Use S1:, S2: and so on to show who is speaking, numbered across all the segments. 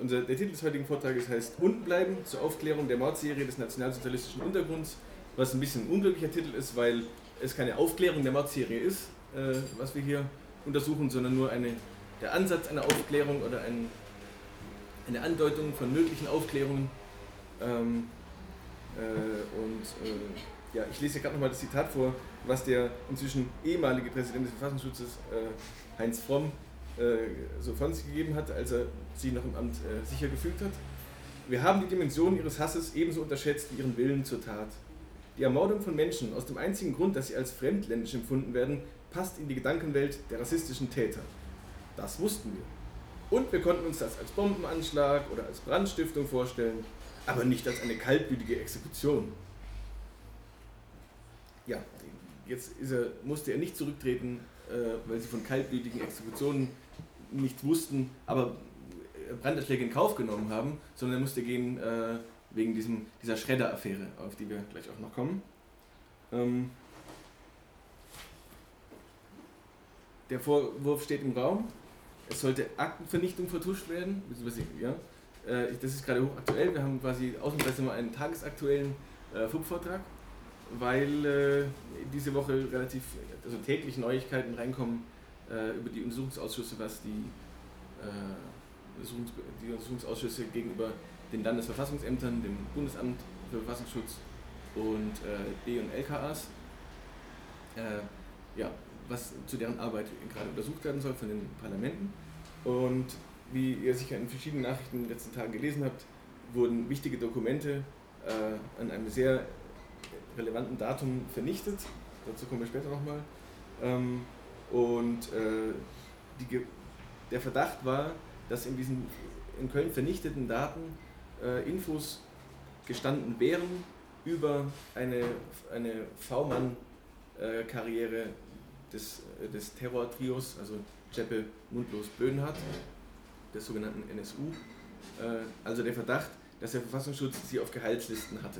S1: Der Titel des heutigen Vortrages heißt Unten bleiben zur Aufklärung der Mordserie des nationalsozialistischen Untergrunds, was ein bisschen ein unglücklicher Titel ist, weil es keine Aufklärung der Mordserie ist, was wir hier untersuchen, sondern nur der Ansatz einer Aufklärung oder eine Andeutung von möglichen Aufklärungen. Ja, ich lese hier gerade nochmal das Zitat vor, was der inzwischen ehemalige Präsident des Verfassungsschutzes, Heinz Fromm, so von sich gegeben hat, als er sie noch im Amt sicher gefügt hat. Wir haben die Dimension ihres Hasses ebenso unterschätzt wie ihren Willen zur Tat. Die Ermordung von Menschen aus dem einzigen Grund, dass sie als fremdländisch empfunden werden, passt in die Gedankenwelt der rassistischen Täter. Das wussten wir. Und wir konnten uns das als Bombenanschlag oder als Brandstiftung vorstellen, aber nicht als eine kaltblütige Exekution. Ja, jetzt musste er nicht zurücktreten, weil sie von kaltblütigen Exekutionen nicht wussten, aber Brandanschläge in Kauf genommen haben, sondern er musste gehen wegen dieser Schredder-Affäre, auf die wir gleich auch noch kommen. Der Vorwurf steht im Raum, es sollte Aktenvernichtung vertuscht werden, ja. Das ist gerade hochaktuell, wir haben quasi ausnahmsweise mal einen tagesaktuellen FUP-Vortrag, weil diese Woche also täglich Neuigkeiten reinkommen über die Untersuchungsausschüsse, was die Untersuchungsausschüsse gegenüber den Landesverfassungsämtern, dem Bundesamt für Verfassungsschutz und B- und LKAs, was zu deren Arbeit gerade untersucht werden soll von den Parlamenten. Und wie ihr sicher in verschiedenen Nachrichten in den letzten Tagen gelesen habt, wurden wichtige Dokumente an einem sehr relevanten Datum vernichtet. Dazu kommen wir später nochmal. Der Verdacht war, dass in diesen in Köln vernichteten Daten Infos gestanden wären über eine V-Mann-Karriere des Terrortrios, also Zschäpe, Mundlos, Böhnhardt, des sogenannten NSU. Also der Verdacht, dass der Verfassungsschutz sie auf Gehaltslisten hatte.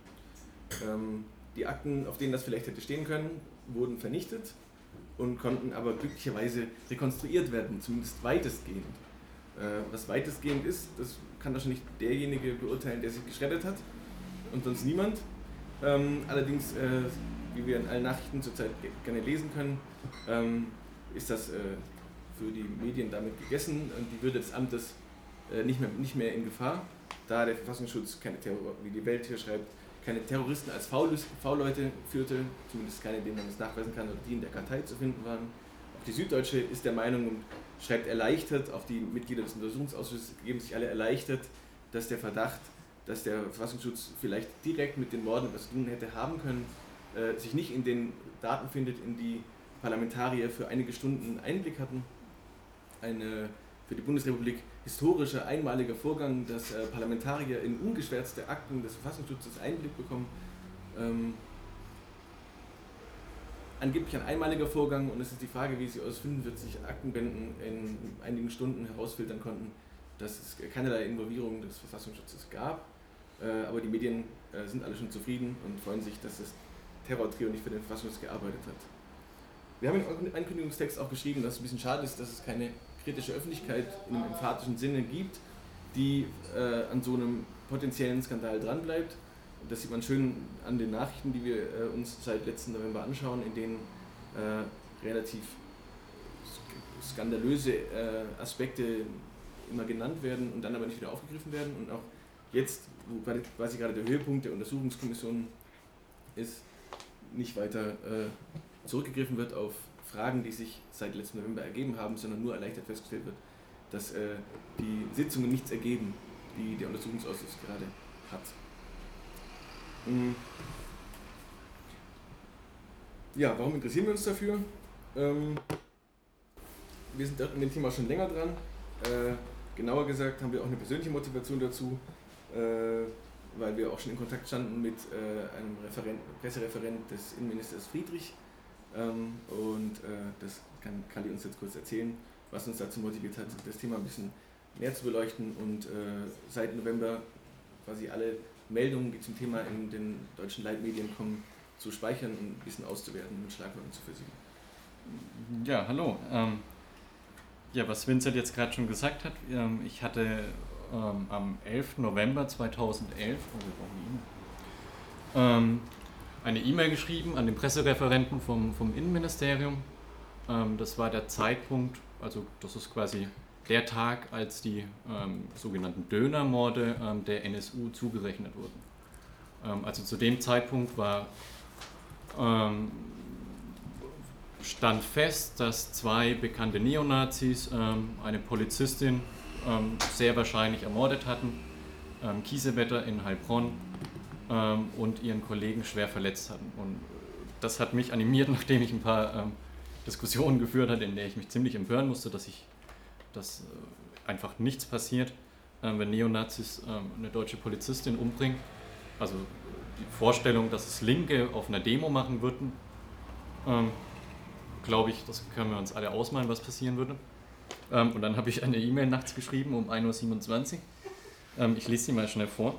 S1: Die Akten, auf denen das vielleicht hätte stehen können, wurden vernichtet und konnten aber glücklicherweise rekonstruiert werden, zumindest weitestgehend. Was weitestgehend ist, das kann wahrscheinlich derjenige beurteilen, der sich geschreddert hat und sonst niemand. Allerdings, wie wir in allen Nachrichten zurzeit gerne lesen können, ist das für die Medien damit gegessen und die Würde des Amtes nicht mehr in Gefahr, da der Verfassungsschutz wie die Welt hier schreibt, keine Terroristen als V-Leute führte, zumindest keine, denen man es nachweisen kann, oder die in der Kartei zu finden waren. Auch die Süddeutsche ist der Meinung und schreibt erleichtert, auch die Mitglieder des Untersuchungsausschusses geben sich alle erleichtert, dass der Verdacht, dass der Verfassungsschutz vielleicht direkt mit den Morden was zu tun hätte haben können, sich nicht in den Daten findet, in die Parlamentarier für einige Stunden Einblick hatten. Für die Bundesrepublik historischer, einmaliger Vorgang, dass Parlamentarier in ungeschwärzte Akten des Verfassungsschutzes Einblick bekommen. Angeblich ein einmaliger Vorgang und es ist die Frage, wie sie aus 45 Aktenbänden in einigen Stunden herausfiltern konnten, dass es keinerlei Involvierung des Verfassungsschutzes gab. Aber die Medien sind alle schon zufrieden und freuen sich, dass das Terrortrio nicht für den Verfassungsschutz gearbeitet hat. Wir haben im Ankündigungstext auch geschrieben, dass es ein bisschen schade ist, dass es keine kritische Öffentlichkeit im emphatischen Sinne gibt, die an so einem potenziellen Skandal dranbleibt. Das sieht man schön an den Nachrichten, die wir uns seit letzten November anschauen, in denen relativ skandalöse Aspekte immer genannt werden und dann aber nicht wieder aufgegriffen werden. Und auch jetzt, wo quasi gerade der Höhepunkt der Untersuchungskommission ist, nicht weiter zurückgegriffen wird auf Fragen, die sich seit letzten November ergeben haben, sondern nur erleichtert festgestellt wird, dass die Sitzungen nichts ergeben, die der Untersuchungsausschuss gerade hat. Ja, warum interessieren wir uns dafür? Wir sind in dem Thema schon länger dran. Genauer gesagt haben wir auch eine persönliche Motivation dazu, weil wir auch schon in Kontakt standen mit einem Pressereferent des Innenministers Friedrich. Das kann Kalli uns jetzt kurz erzählen, was uns dazu motiviert hat, das Thema ein bisschen näher zu beleuchten und seit November quasi alle Meldungen, die zum Thema in den deutschen Leitmedien kommen, zu speichern und ein bisschen auszuwerten und mit Schlagworten zu versehen.
S2: Ja, hallo. Was Vincent jetzt gerade schon gesagt hat, ich hatte am 11. November 2011 eine E-Mail geschrieben an den Pressereferenten vom Innenministerium. Das war der Zeitpunkt, also das ist quasi der Tag, als die sogenannten Dönermorde der NSU zugerechnet wurden. Also zu dem Zeitpunkt stand fest, dass 2 bekannte Neonazis eine Polizistin sehr wahrscheinlich ermordet hatten, Kiesewetter in Heilbronn, und ihren Kollegen schwer verletzt hatten. Und das hat mich animiert, nachdem ich ein paar Diskussionen geführt hatte, in der ich mich ziemlich empören musste, dass einfach nichts passiert, wenn Neonazis eine deutsche Polizistin umbringen. Also die Vorstellung, dass es Linke auf einer Demo machen würden, glaube ich, das können wir uns alle ausmalen, was passieren würde. Und dann habe ich eine E-Mail nachts geschrieben um 1.27 Uhr. Ich lese sie mal schnell vor.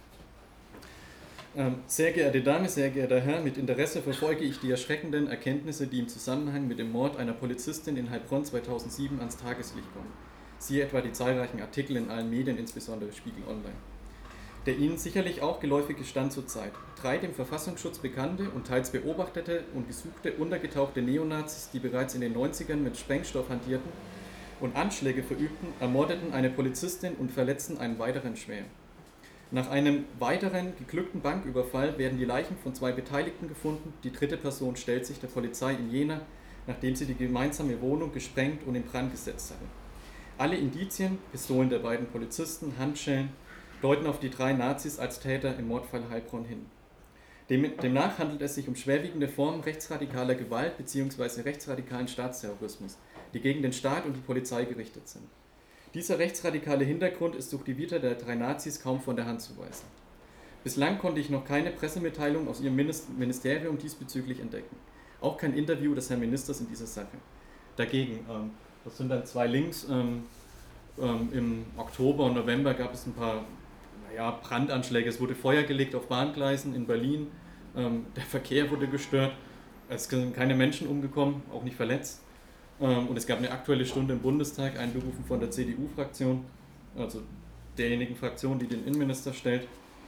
S2: Sehr geehrte Dame, sehr geehrter Herr, mit Interesse verfolge ich die erschreckenden Erkenntnisse, die im Zusammenhang mit dem Mord einer Polizistin in Heilbronn 2007 ans Tageslicht kommen. Siehe etwa die zahlreichen Artikel in allen Medien, insbesondere Spiegel Online. Der Ihnen sicherlich auch geläufige Stand zur Zeit: 3 dem Verfassungsschutz bekannte und teils beobachtete und gesuchte untergetauchte Neonazis, die bereits in den 90ern mit Sprengstoff hantierten und Anschläge verübten, ermordeten eine Polizistin und verletzten einen weiteren schwer. Nach einem weiteren geglückten Banküberfall werden die Leichen von 2 Beteiligten gefunden. Die 3. Person stellt sich der Polizei in Jena, nachdem sie die gemeinsame Wohnung gesprengt und in Brand gesetzt hatte. Alle Indizien, Pistolen der beiden Polizisten, Handschellen, deuten auf die 3 Nazis als Täter im Mordfall Heilbronn hin. Demnach handelt es sich um schwerwiegende Formen rechtsradikaler Gewalt bzw. rechtsradikalen Staatsterrorismus, die gegen den Staat und die Polizei gerichtet sind. Dieser rechtsradikale Hintergrund ist durch die Vita der 3 Nazis kaum von der Hand zu weisen. Bislang konnte ich noch keine Pressemitteilung aus Ihrem Ministerium diesbezüglich entdecken. Auch kein Interview des Herrn Ministers in dieser Sache. Dagegen, das sind dann 2 Links, im Oktober und November gab es ein paar Brandanschläge. Es wurde Feuer gelegt auf Bahngleisen in Berlin, der Verkehr wurde gestört, es sind keine Menschen umgekommen, auch nicht verletzt. Und es gab eine Aktuelle Stunde im Bundestag, einberufen von der CDU-Fraktion, also derjenigen Fraktion, die den Innenminister stellt.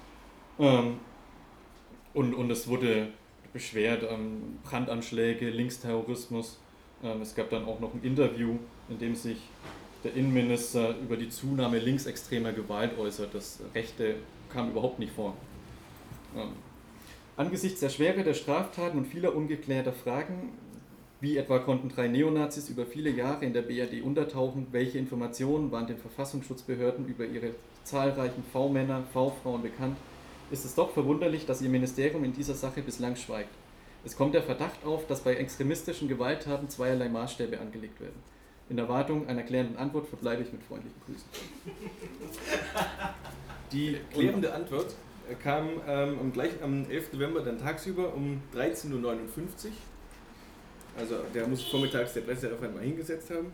S2: Und es wurde beschwert, Brandanschläge, Linksterrorismus. Es gab dann auch noch ein Interview, in dem sich der Innenminister über die Zunahme linksextremer Gewalt äußert. Das Rechte kam überhaupt nicht vor. Angesichts der Schwere der Straftaten und vieler ungeklärter Fragen, wie etwa konnten 3 Neonazis über viele Jahre in der BRD untertauchen, welche Informationen waren den Verfassungsschutzbehörden über ihre zahlreichen V-Männer, V-Frauen bekannt, ist es doch verwunderlich, dass Ihr Ministerium in dieser Sache bislang schweigt. Es kommt der Verdacht auf, dass bei extremistischen Gewalttaten zweierlei Maßstäbe angelegt werden. In Erwartung einer klärenden Antwort verbleibe ich mit freundlichen Grüßen.
S1: Die klärende Antwort kam am 11. November dann tagsüber um 13.59 Uhr. Also der muss vormittags der Pressereferent mal hingesetzt haben.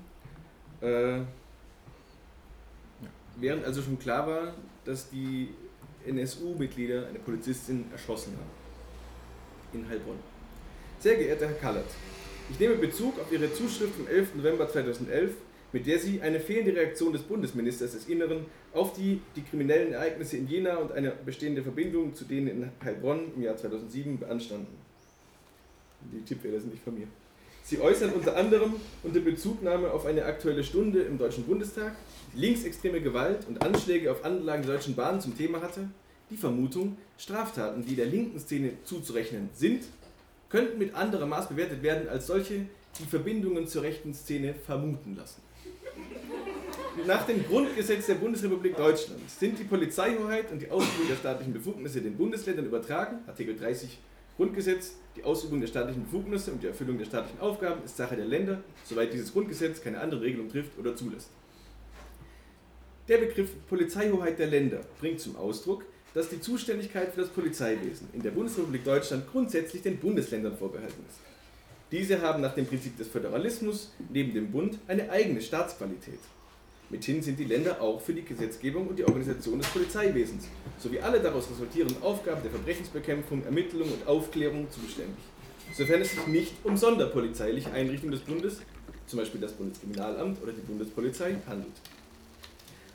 S1: Während also schon klar war, dass die NSU-Mitglieder eine Polizistin erschossen haben. In Heilbronn. Sehr geehrter Herr Kallert, ich nehme Bezug auf Ihre Zuschrift vom 11. November 2011, mit der Sie eine fehlende Reaktion des Bundesministers des Innern auf die kriminellen Ereignisse in Jena und eine bestehende Verbindung zu denen in Heilbronn im Jahr 2007 beanstanden. Die Tippfehler sind nicht von mir. Sie äußern unter anderem unter Bezugnahme auf eine Aktuelle Stunde im Deutschen Bundestag, die linksextreme Gewalt und Anschläge auf Anlagen der Deutschen Bahn zum Thema hatte, die Vermutung, Straftaten, die der linken Szene zuzurechnen sind, könnten mit anderem Maß bewertet werden als solche, die Verbindungen zur rechten Szene vermuten lassen. Nach dem Grundgesetz der Bundesrepublik Deutschland sind die Polizeihoheit und die Ausübung der staatlichen Befugnisse den Bundesländern übertragen, Artikel 30 Grundgesetz, die Ausübung der staatlichen Befugnisse und die Erfüllung der staatlichen Aufgaben ist Sache der Länder, soweit dieses Grundgesetz keine andere Regelung trifft oder zulässt. Der Begriff Polizeihoheit der Länder bringt zum Ausdruck, dass die Zuständigkeit für das Polizeiwesen in der Bundesrepublik Deutschland grundsätzlich den Bundesländern vorbehalten ist. Diese haben nach dem Prinzip des Föderalismus neben dem Bund eine eigene Staatsqualität. Mithin sind die Länder auch für die Gesetzgebung und die Organisation des Polizeiwesens sowie alle daraus resultierenden Aufgaben der Verbrechensbekämpfung, Ermittlung und Aufklärung zuständig, sofern es sich nicht um sonderpolizeiliche Einrichtungen des Bundes, zum Beispiel das Bundeskriminalamt oder die Bundespolizei, handelt.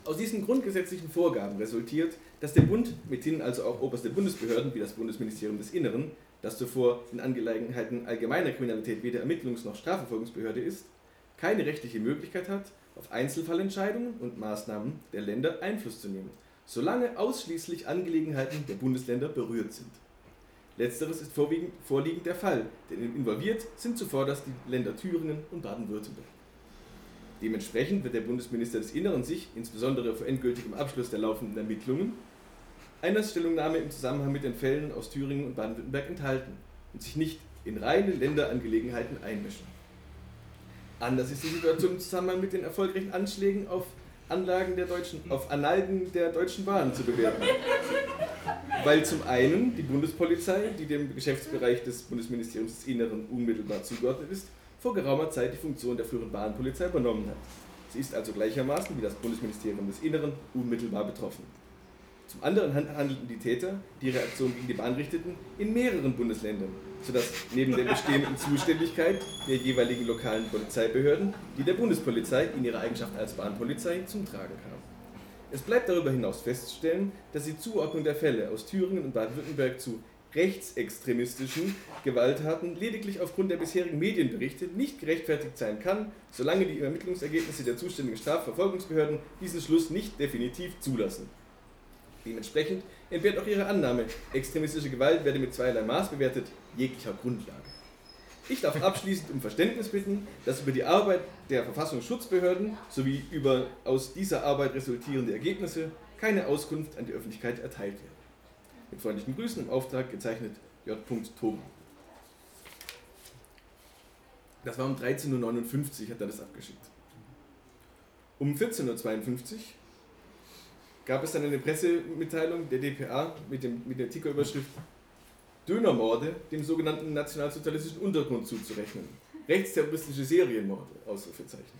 S1: Aus diesen grundgesetzlichen Vorgaben resultiert, dass der Bund, mithin also auch oberste Bundesbehörden wie das Bundesministerium des Inneren, das zuvor in Angelegenheiten allgemeiner Kriminalität weder Ermittlungs- noch Strafverfolgungsbehörde ist, keine rechtliche Möglichkeit hat, auf Einzelfallentscheidungen und Maßnahmen der Länder Einfluss zu nehmen, solange ausschließlich Angelegenheiten der Bundesländer berührt sind. Letzteres ist vorliegend der Fall, denn involviert sind zuvorderst die Länder Thüringen und Baden-Württemberg. Dementsprechend wird der Bundesminister des Inneren sich, insbesondere vor endgültigem Abschluss der laufenden Ermittlungen, einer Stellungnahme im Zusammenhang mit den Fällen aus Thüringen und Baden-Württemberg enthalten und sich nicht in reine Länderangelegenheiten einmischen. Anders ist die Situation im Zusammenhang mit den erfolgreichen Anschlägen auf Anlagen der Deutschen Bahn zu bewerten. Weil zum einen die Bundespolizei, die dem Geschäftsbereich des Bundesministeriums des Inneren unmittelbar zugeordnet ist, vor geraumer Zeit die Funktion der führenden Bahnpolizei übernommen hat. Sie ist also gleichermaßen wie das Bundesministerium des Inneren unmittelbar betroffen. Zum anderen handelten die Täter, die ihre Aktion gegen die Bahn richteten, in mehreren Bundesländern, sodass neben der bestehenden Zuständigkeit der jeweiligen lokalen Polizeibehörden die der Bundespolizei in ihrer Eigenschaft als Bahnpolizei zum Tragen kam. Es bleibt darüber hinaus festzustellen, dass die Zuordnung der Fälle aus Thüringen und Baden-Württemberg zu rechtsextremistischen Gewalttaten lediglich aufgrund der bisherigen Medienberichte nicht gerechtfertigt sein kann, solange die Ermittlungsergebnisse der zuständigen Strafverfolgungsbehörden diesen Schluss nicht definitiv zulassen. Dementsprechend entbehrt auch ihre Annahme, extremistische Gewalt werde mit zweierlei Maß bewertet, jeglicher Grundlage. Ich darf abschließend um Verständnis bitten, dass über die Arbeit der Verfassungsschutzbehörden sowie über aus dieser Arbeit resultierende Ergebnisse keine Auskunft an die Öffentlichkeit erteilt wird. Mit freundlichen Grüßen im Auftrag gezeichnet J. Toben. Das war um 13:59 Uhr, hat er das abgeschickt. Um 14:52 Uhr gab es dann eine Pressemitteilung der dpa mit der Ticker-Überschrift Dönermorde dem sogenannten nationalsozialistischen Untergrund zuzurechnen. Rechtsterroristische Serienmorde, Ausrufezeichen.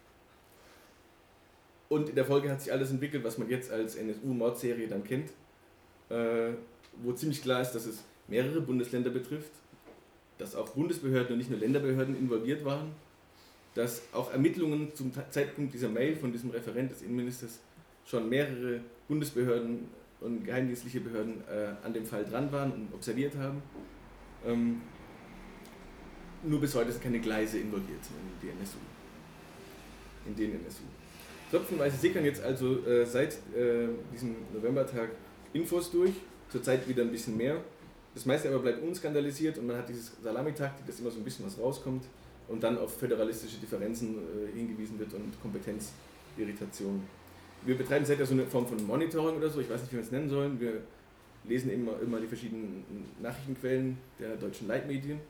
S1: Und in der Folge hat sich alles entwickelt, was man jetzt als NSU-Mordserie dann kennt, wo ziemlich klar ist, dass es mehrere Bundesländer betrifft, dass auch Bundesbehörden und nicht nur Länderbehörden involviert waren, dass auch Ermittlungen zum Zeitpunkt dieser Mail von diesem Referent des Innenministers schon mehrere Bundesbehörden und geheimdienstliche Behörden an dem Fall dran waren und observiert haben. Nur bis heute sind keine Gleise involviert in den NSU. Tröpfchenweise sickern jetzt also seit diesem Novembertag Infos durch, zurzeit wieder ein bisschen mehr. Das meiste aber bleibt unskandalisiert und man hat dieses Salamitaktik, dass immer so ein bisschen was rauskommt und dann auf föderalistische Differenzen hingewiesen wird und Kompetenzirritation. Wir betreiben seither so eine Form von Monitoring oder so, ich weiß nicht, wie wir es nennen sollen. Wir lesen immer die verschiedenen Nachrichtenquellen der deutschen Leitmedien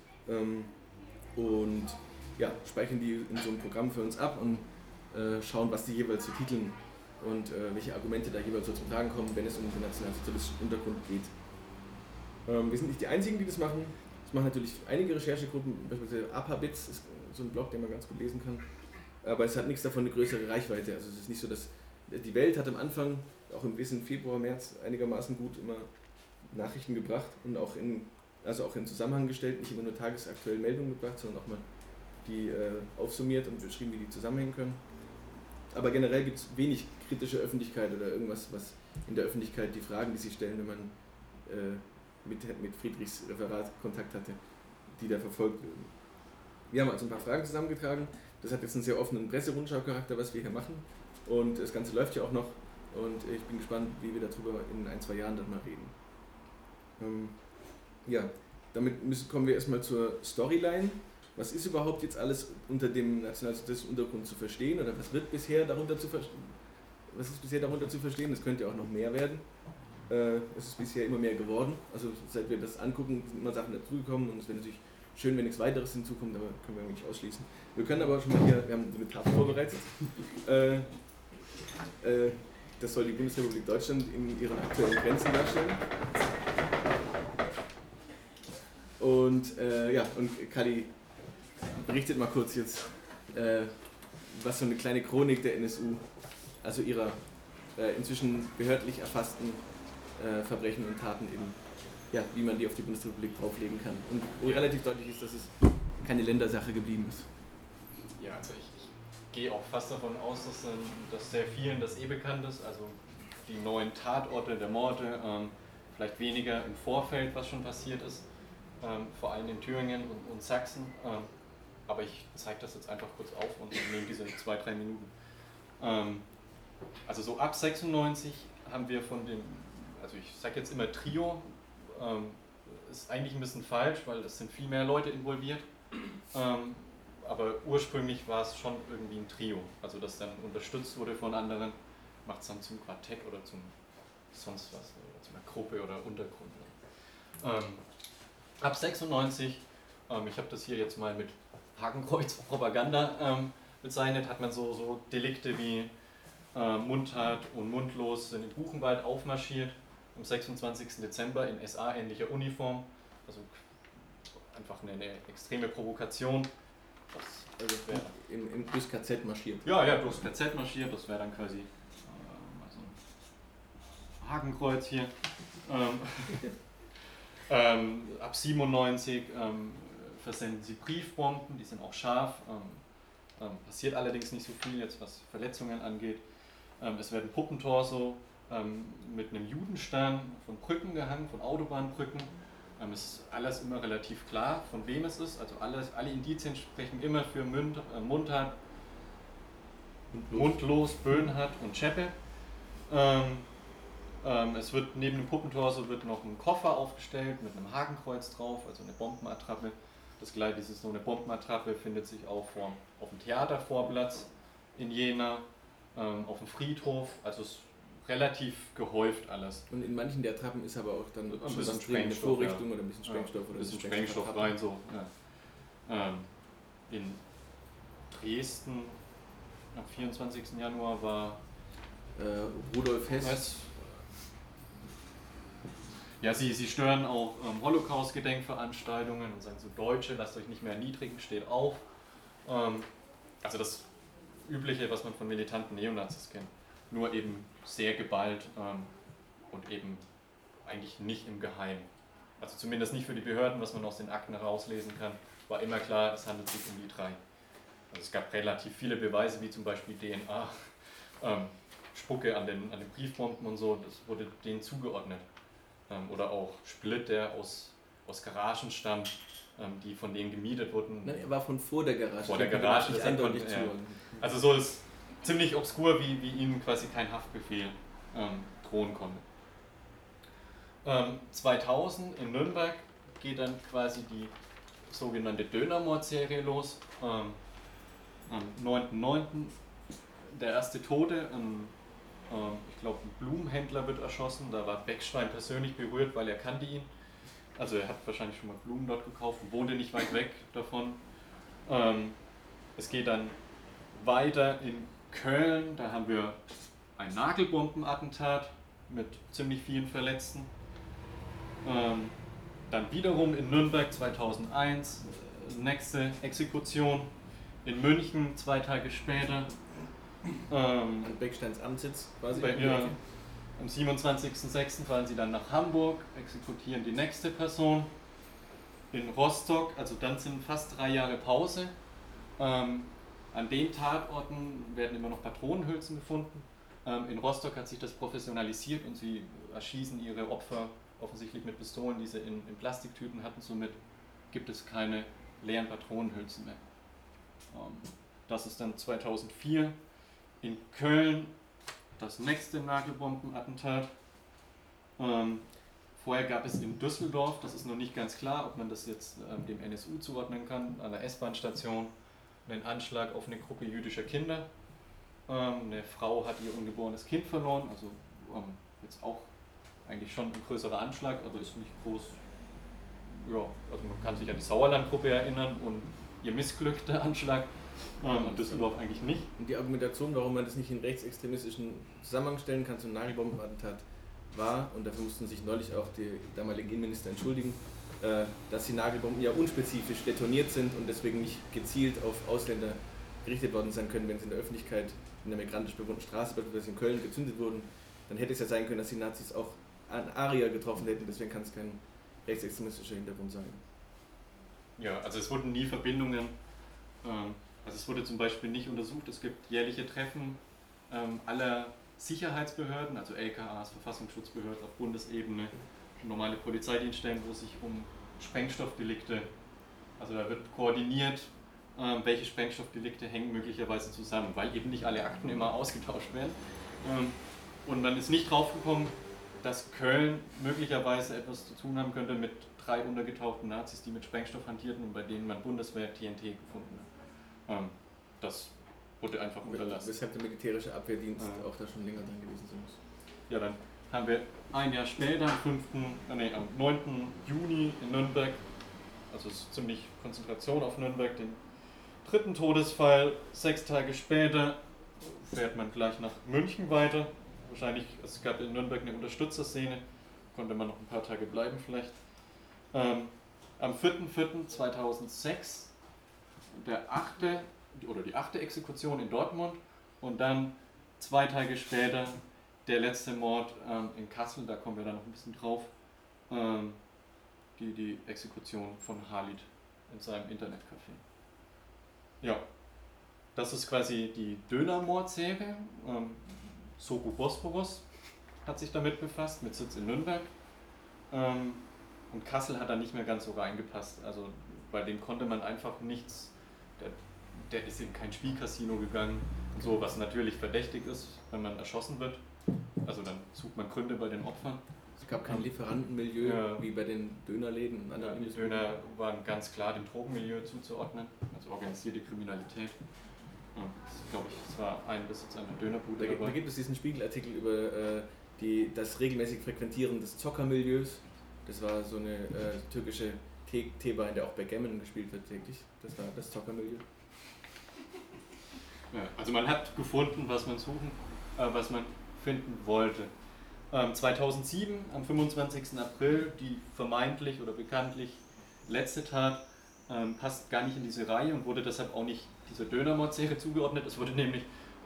S1: und ja, speichern die in so einem Programm für uns ab und schauen, was die jeweils zu titeln und welche Argumente da jeweils so zum Tragen kommen, wenn es um den nationalsozialistischen Untergrund geht. Wir sind nicht die Einzigen, die das machen. Das machen natürlich einige Recherchegruppen, beispielsweise APABITS ist so ein Blog, den man ganz gut lesen kann. Aber es hat nichts davon eine größere Reichweite. Also es ist nicht so, dass die Welt hat am Anfang, auch im Februar, März, einigermaßen gut immer Nachrichten gebracht und auch in Zusammenhang gestellt, nicht immer nur tagesaktuelle Meldungen gebracht, sondern auch mal die aufsummiert und beschrieben, wie die zusammenhängen können. Aber generell gibt es wenig kritische Öffentlichkeit oder irgendwas, was in der Öffentlichkeit die Fragen, die sie stellen, wenn man mit Friedrichs Referat Kontakt hatte, die da verfolgt würden. Wir haben also ein paar Fragen zusammengetragen. Das hat jetzt einen sehr offenen Presserundschau-Charakter, was wir hier machen. Und das Ganze läuft ja auch noch. Und ich bin gespannt, wie wir darüber in 1-2 Jahren dann mal reden. Ja, damit kommen wir erstmal zur Storyline. Was ist überhaupt jetzt alles unter dem nationalsozialistischen Untergrund zu verstehen? Oder was ist bisher darunter zu verstehen? Es könnte ja auch noch mehr werden. Es ist bisher immer mehr geworden. Also seit wir das angucken, sind immer Sachen dazugekommen. Und es wäre natürlich schön, wenn nichts weiteres hinzukommt, aber können wir nicht ausschließen. Wir können aber schon mal hier, wir haben eine Tafel vorbereitet. Das soll die Bundesrepublik Deutschland in ihren aktuellen Grenzen darstellen. Und Kali berichtet mal kurz jetzt, was so eine kleine Chronik der NSU, also ihrer inzwischen behördlich erfassten Verbrechen und Taten eben, ja, wie man die auf die Bundesrepublik drauflegen kann. Und wo relativ deutlich ist, dass es keine Ländersache geblieben ist.
S3: Ja, also
S2: gehe auch fast davon aus, dass sehr vielen das bekannt ist, also die neuen Tatorte der Morde, vielleicht weniger im Vorfeld, was schon passiert ist, vor allem in Thüringen und Sachsen, aber ich zeige das jetzt einfach kurz auf und nehme diese 2-3 Minuten. Also so ab 96 haben wir von dem, also ich sage jetzt immer Trio, ist eigentlich ein bisschen falsch, weil es sind viel mehr Leute involviert. Aber ursprünglich war es schon irgendwie ein Trio, also das dann unterstützt wurde von anderen, macht es dann zum Quartett oder zum sonst was, oder zu einer Gruppe oder Untergruppe. Ab 96, ich habe das hier jetzt mal mit Hakenkreuz-Propaganda bezeichnet, hat man so Delikte wie Mundtat und Mundlos sind in Buchenwald aufmarschiert, am 26. Dezember in SA-ähnlicher Uniform, also einfach eine extreme Provokation.
S1: Also durchs KZ marschiert.
S2: Ja, durchs KZ marschiert, das wäre dann quasi mal so ein Hakenkreuz hier. Ab 97 versenden sie Briefbomben, die sind auch scharf, passiert allerdings nicht so viel jetzt, was Verletzungen angeht. Es werden Puppentorso mit einem Judenstern von Brücken gehangen, von Autobahnbrücken. Es ist alles immer relativ klar, von wem es ist. Also alle Indizien sprechen immer für Mundtat, Mundlos, Böhnhardt und Zschäpe. Es wird neben dem Puppentorso wird noch ein Koffer aufgestellt mit einem Hakenkreuz drauf, also eine Bombenattrappe. Das gleiche, so eine Bombenattrappe findet sich auch auf dem Theatervorplatz in Jena, auf dem Friedhof. Also es relativ gehäuft alles.
S1: Und in manchen der Attrappen ist aber auch dann
S2: ein bisschen Sprengstoff,
S1: Vorrichtung oder ein bisschen Sprengstoff oder
S2: ein bisschen Sprengstoff rein so. Ja. In Dresden am 24. Januar war
S1: Rudolf Hess.
S2: Ja, sie stören auch Holocaust-Gedenkveranstaltungen und sagen so, Deutsche, lasst euch nicht mehr erniedrigen, steht auf. Also das Übliche, was man von militanten Neonazis kennt. Nur eben sehr geballt und eben eigentlich nicht im Geheimen. Also zumindest nicht für die Behörden, was man aus den Akten herauslesen kann, war immer klar, es handelt sich um die 3. Also es gab relativ viele Beweise, wie zum Beispiel DNA, Spucke an den Briefbomben und so, das wurde denen zugeordnet. Oder auch Split, der aus Garagen stammt, die von denen gemietet wurden.
S1: Nein, er war von vor der Garage.
S2: Vor der Garage,
S1: das eindeutig zu.
S2: Also so ist ziemlich obskur, wie ihnen quasi kein Haftbefehl drohen konnte. 2000 in Nürnberg geht dann quasi die sogenannte Dönermordserie los. Am 9.9. der erste Tote, ich glaube ein Blumenhändler wird erschossen, da war Beckstein persönlich berührt, weil er kannte ihn. Also er hat wahrscheinlich schon mal Blumen dort gekauft und wohnte nicht weit weg davon. Es geht dann weiter in Köln, da haben wir ein Nagelbombenattentat mit ziemlich vielen Verletzten. Dann wiederum in Nürnberg 2001, nächste Exekution. In München 2 Tage später.
S1: An Becksteins Amtssitz quasi.
S2: Am 27.06. fahren sie dann nach Hamburg, exekutieren die nächste Person. In Rostock, also dann sind fast 3 Jahre Pause. An den Tatorten werden immer noch Patronenhülsen gefunden. In Rostock hat sich das professionalisiert und sie erschießen ihre Opfer offensichtlich mit Pistolen, die sie in Plastiktüten hatten. Somit gibt es keine leeren Patronenhülsen mehr. Das ist dann 2004 in Köln das nächste Nagelbombenattentat. Vorher gab es in Düsseldorf, das ist noch nicht ganz klar, ob man das jetzt dem NSU zuordnen kann, an der S-Bahn-Station, einen Anschlag auf eine Gruppe jüdischer Kinder. Eine Frau hat ihr ungeborenes Kind verloren, also jetzt auch eigentlich schon ein größerer Anschlag, also ist nicht groß. Ja, also man kann sich an die Sauerland-Gruppe erinnern und ihr missglückter Anschlag. Und Düsseldorf eigentlich nicht.
S1: Und die Argumentation, warum man das nicht in rechtsextremistischen Zusammenhang stellen kann zum Nagelbombenattentat, war, und dafür mussten sich neulich auch die damaligen Innenminister entschuldigen, dass die Nagelbomben ja unspezifisch detoniert sind und deswegen nicht gezielt auf Ausländer gerichtet worden sein können, wenn sie in der Öffentlichkeit in der migrantisch bewohnten Straße, beispielsweise in Köln, gezündet wurden. Dann hätte es ja sein können, dass die Nazis auch an Arier getroffen hätten, deswegen kann es kein rechtsextremistischer Hintergrund sein.
S2: Ja, also es wurden nie Verbindungen Also es wurde zum Beispiel nicht untersucht, es gibt jährliche Treffen aller Sicherheitsbehörden, also LKAs, Verfassungsschutzbehörden auf Bundesebene, normale Polizeidienststellen, wo sich um Sprengstoffdelikte, also da wird koordiniert, welche Sprengstoffdelikte hängen möglicherweise zusammen, weil eben nicht alle Akten immer ausgetauscht werden. Und man ist nicht draufgekommen, dass Köln möglicherweise etwas zu tun haben könnte mit 3 untergetauchten Nazis, die mit Sprengstoff hantierten und bei denen man Bundeswehr TNT gefunden hat. Das wurde einfach unterlassen.
S1: Weshalb der militärische Abwehrdienst auch da schon länger dran gewesen sein muss.
S2: Ja, dann haben wir ein Jahr später, am 9. Juni in Nürnberg, also es ist ziemlich Konzentration auf Nürnberg, den 3. Todesfall. 6 Tage später fährt man gleich nach München weiter. Wahrscheinlich, es gab in Nürnberg eine Unterstützerszene, konnte man noch ein paar Tage bleiben vielleicht. Am 4.4.2006 die 8. Exekution in Dortmund und dann 2 Tage später der letzte Mord in Kassel, da kommen wir dann noch ein bisschen drauf, die Exekution von Halit in seinem Internetcafé. Ja, das ist quasi die Döner-Mordserie. Soko Bosporus hat sich damit befasst, mit Sitz in Nürnberg. Und Kassel hat da nicht mehr ganz so reingepasst. Also bei dem konnte man einfach nichts. Der ist in kein Spielcasino gegangen und so, was natürlich verdächtig ist, wenn man erschossen wird. Also dann sucht man Gründe bei den Opfern.
S1: Es gab kein Lieferantenmilieu wie bei den Dönerläden und anderen.
S2: Die Döner waren ganz klar dem Drogenmilieu zuzuordnen, also organisierte Kriminalität. Das glaube ich, es war ein Besitz einer Dönerbude.
S1: Da gibt es diesen Spiegelartikel über das regelmäßig Frequentieren des Zockermilieus. Das war so eine türkische Teebar, in der auch Backgammon gespielt wird täglich. Das war das Zockermilieu.
S2: Ja, also man hat gefunden, was man finden wollte. 2007, am 25. April, die vermeintlich oder bekanntlich letzte Tat, passt gar nicht in diese Reihe und wurde deshalb auch nicht dieser Dönermordserie zugeordnet. Es wurde nämlich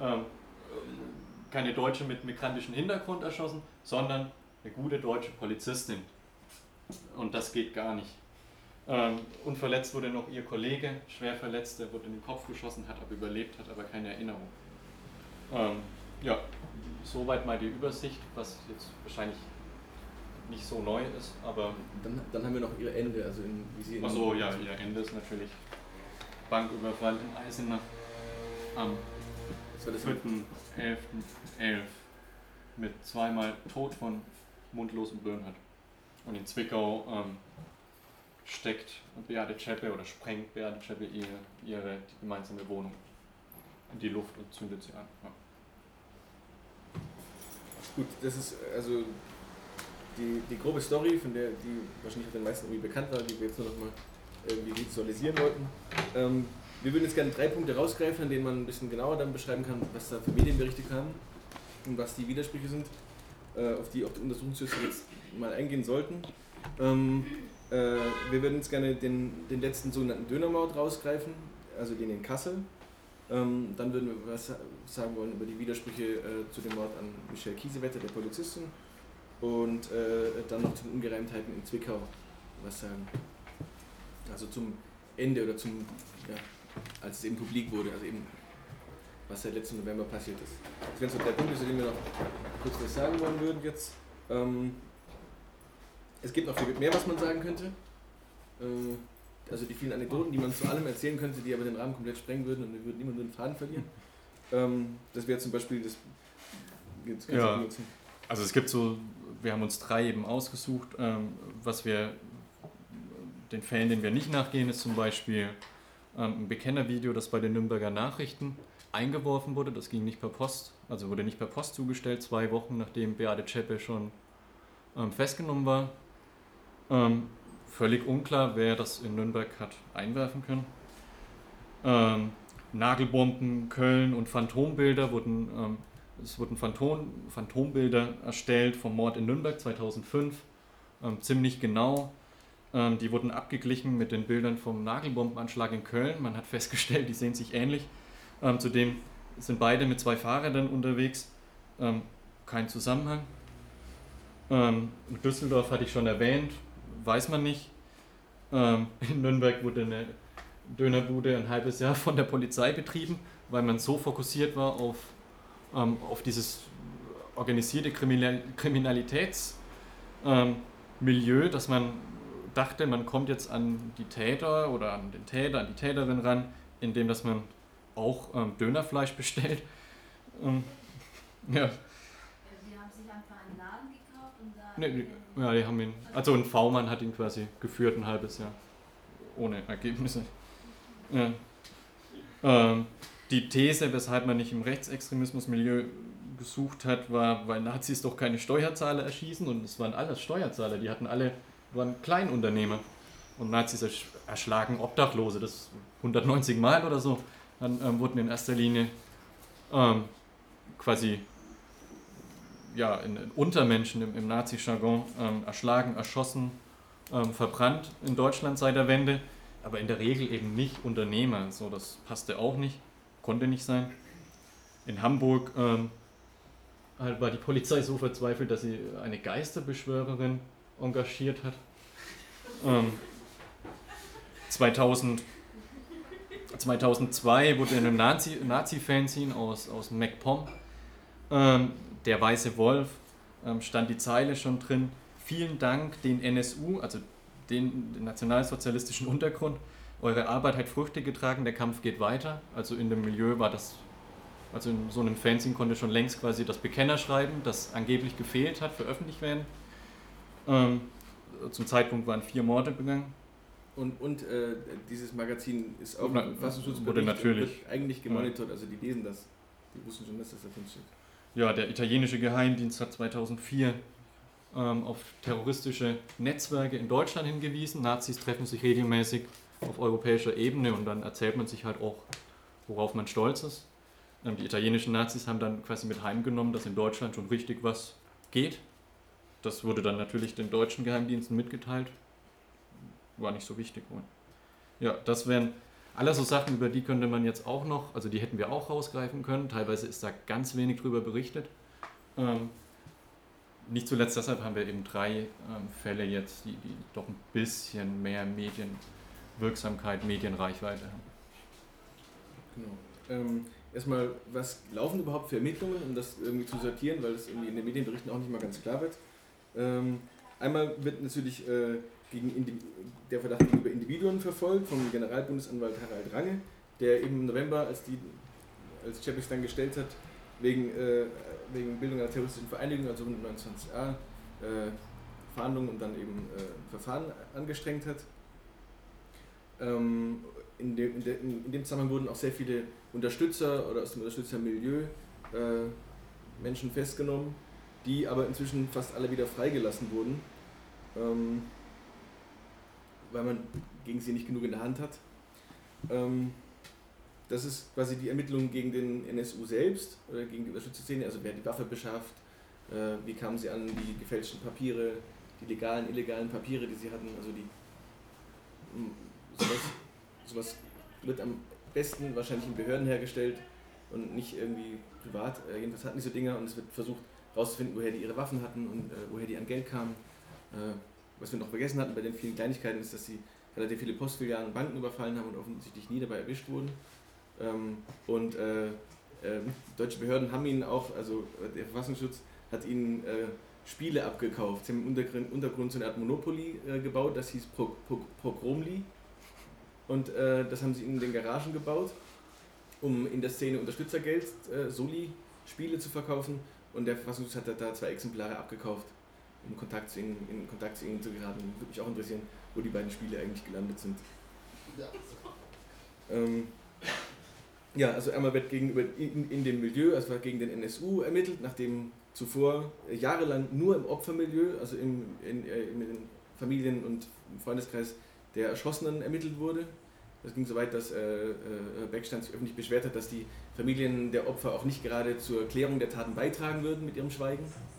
S2: keine Deutsche mit migrantischem Hintergrund erschossen, sondern eine gute deutsche Polizistin. Und das geht gar nicht. Und verletzt wurde noch ihr Kollege, schwer verletzt, der wurde in den Kopf geschossen, hat aber überlebt, hat aber keine Erinnerung. Ja, soweit mal die Übersicht, was jetzt wahrscheinlich nicht so neu ist, aber...
S1: Dann haben wir noch ihr Ende, also wie sie...
S2: Achso, ja, ihr Ende ist natürlich Banküberfall in Eisenach am 4.11.11 mit 2-mal Tod von mundlosem Bernhard. Und in Zwickau steckt Beate Zschäpe oder sprengt Beate Zschäpe die gemeinsame Wohnung in die Luft und zündet sie an. Ja.
S1: Gut, das ist also die grobe Story, von der die wahrscheinlich den meisten irgendwie bekannt war, die wir jetzt nur noch mal irgendwie visualisieren wollten. Wir würden jetzt gerne 3 Punkte rausgreifen, an denen man ein bisschen genauer dann beschreiben kann, was da für Medienberichte kamen und was die Widersprüche sind, auf die auch die Untersuchungsausschüsse jetzt mal eingehen sollten. Wir würden jetzt gerne den letzten sogenannten Dönermord rausgreifen, also den in Kassel. Dann würden wir was sagen wollen über die Widersprüche zu dem Mord an Michelle Kiesewetter, der Polizistin. Und dann noch zu den Ungereimtheiten in Zwickau was sagen. Also zum Ende oder als es eben publik wurde, also eben was seit letzten November passiert ist. Das wären so 3 Punkte, zu denen wir noch kurz was sagen wollen würden jetzt. Es gibt noch viel mehr, was man sagen könnte. Also die vielen Anekdoten, die man zu allem erzählen könnte, die aber den Rahmen komplett sprengen würden und wir würden niemanden den Faden verlieren. Das wäre zum Beispiel das...
S2: Ja, also es gibt so, wir haben uns 3 eben ausgesucht, was wir den Fällen, denen wir nicht nachgehen, ist zum Beispiel ein Bekennervideo, das bei den Nürnberger Nachrichten eingeworfen wurde. Das ging nicht per Post, also wurde nicht per Post zugestellt, 2 Wochen nachdem Beate Zschäpe schon festgenommen war. Völlig unklar, wer das in Nürnberg hat einwerfen können. Nagelbomben, Köln und Phantombilder es wurden Phantombilder erstellt vom Mord in Nürnberg 2005, ziemlich genau. Die wurden abgeglichen mit den Bildern vom Nagelbombenanschlag in Köln. Man hat festgestellt, die sehen sich ähnlich. Zudem sind beide mit 2 Fahrrädern unterwegs. Kein Zusammenhang. Düsseldorf hatte ich schon erwähnt, weiß man nicht. In Nürnberg wurde eine Dönerbude ein halbes Jahr von der Polizei betrieben, weil man so fokussiert war auf dieses organisierte Kriminalitätsmilieu, dass man dachte, man kommt jetzt an die Täter oder an den Täter, an die Täterin ran, indem dass man auch Dönerfleisch bestellt. Ja.
S3: Die haben sich einfach einen Laden gekauft und da...
S2: Nee, ja, die haben ihn, also ein V-Mann hat ihn quasi geführt ein halbes Jahr, ohne Ergebnisse. Ja. Die These, weshalb man nicht im Rechtsextremismusmilieu gesucht hat, war, weil Nazis doch keine Steuerzahler erschießen und es waren alles Steuerzahler, waren Kleinunternehmer und Nazis erschlagen Obdachlose, das 190 Mal oder so, dann wurden in erster Linie quasi in Untermenschen im Nazi-Jargon erschlagen, erschossen, verbrannt in Deutschland seit der Wende, aber in der Regel eben nicht Unternehmer, so das passte auch nicht, konnte nicht sein. In Hamburg war die Polizei so verzweifelt, dass sie eine Geisterbeschwörerin engagiert hat. 2002 wurde in einem Nazi-Fanzine aus MacPom, der Weiße Wolf, stand die Zeile schon drin: Vielen Dank den NSU, also den nationalsozialistischen Untergrund, eure Arbeit hat Früchte getragen, der Kampf geht weiter. Also in dem Milieu war das, also in so einem Fanzine konnte schon längst quasi das Bekennerschreiben, das angeblich gefehlt hat, veröffentlicht werden. Zum Zeitpunkt waren 4 Morde begangen.
S1: Und dieses Magazin ist auch
S2: wurde natürlich
S1: wird eigentlich gemonitort, also die lesen das, die wussten schon, dass das da drin steht.
S2: Ja, der italienische Geheimdienst hat 2004 auf terroristische Netzwerke in Deutschland hingewiesen. Nazis treffen sich regelmäßig auf europäischer Ebene und dann erzählt man sich halt auch, worauf man stolz ist. Die italienischen Nazis haben dann quasi mit heimgenommen, dass in Deutschland schon richtig was geht. Das wurde dann natürlich den deutschen Geheimdiensten mitgeteilt. War nicht so wichtig. Ja, das wären alles so Sachen, über die könnte man jetzt auch noch, also die hätten wir auch rausgreifen können. Teilweise ist da ganz wenig drüber berichtet. Nicht zuletzt deshalb haben wir eben 3 Fälle jetzt, die doch ein bisschen mehr Medienwirksamkeit, Medienreichweite haben.
S1: Genau. Erstmal, was laufen überhaupt für Ermittlungen, um das irgendwie zu sortieren, weil das irgendwie in den Medienberichten auch nicht mal ganz klar wird. Einmal wird natürlich der Verdacht gegenüber Individuen verfolgt, vom Generalbundesanwalt Harald Range, der eben im November, als Czepik dann gestellt hat, wegen Bildung einer terroristischen Vereinigung, also 129a, Fahndung und dann eben Verfahren angestrengt hat. In dem Zusammenhang wurden auch sehr viele Unterstützer oder aus dem Unterstützermilieu Menschen festgenommen, die aber inzwischen fast alle wieder freigelassen wurden, weil man gegen sie nicht genug in der Hand hat. Das ist quasi die Ermittlung gegen den NSU selbst oder gegen die Unterstützerszene, also wer die Waffe beschafft, wie kamen sie an die gefälschten Papiere, die legalen, illegalen Papiere, die sie hatten, also sowas wird am besten wahrscheinlich in Behörden hergestellt und nicht irgendwie privat. Jedenfalls hatten diese Dinger und es wird versucht herauszufinden, woher die ihre Waffen hatten und woher die an Geld kamen. Was wir noch vergessen hatten bei den vielen Kleinigkeiten ist, dass sie relativ viele Postfilialen und Banken überfallen haben und offensichtlich nie dabei erwischt wurden. Deutsche Behörden haben ihnen auch, also der Verfassungsschutz hat ihnen Spiele abgekauft. Sie haben im Untergrund so eine Art Monopoly gebaut, das hieß Pogromli. Und das haben sie in den Garagen gebaut, um in der Szene Unterstützergeld, Soli-Spiele zu verkaufen. Und der Verfassungsschutz hat da 2 Exemplare abgekauft, um in Kontakt zu ihnen zu geraten. Würde mich auch interessieren, wo die beiden Spiele eigentlich gelandet sind. Ja, also einmal wird gegenüber in dem Milieu, also gegen den NSU ermittelt, nachdem zuvor jahrelang nur im Opfermilieu, also in den Familien und im Freundeskreis der Erschossenen ermittelt wurde. Das ging so weit, dass Beckstein sich öffentlich beschwert hat, dass die Familien der Opfer auch nicht gerade zur Klärung der Taten beitragen würden mit ihrem Schweigen.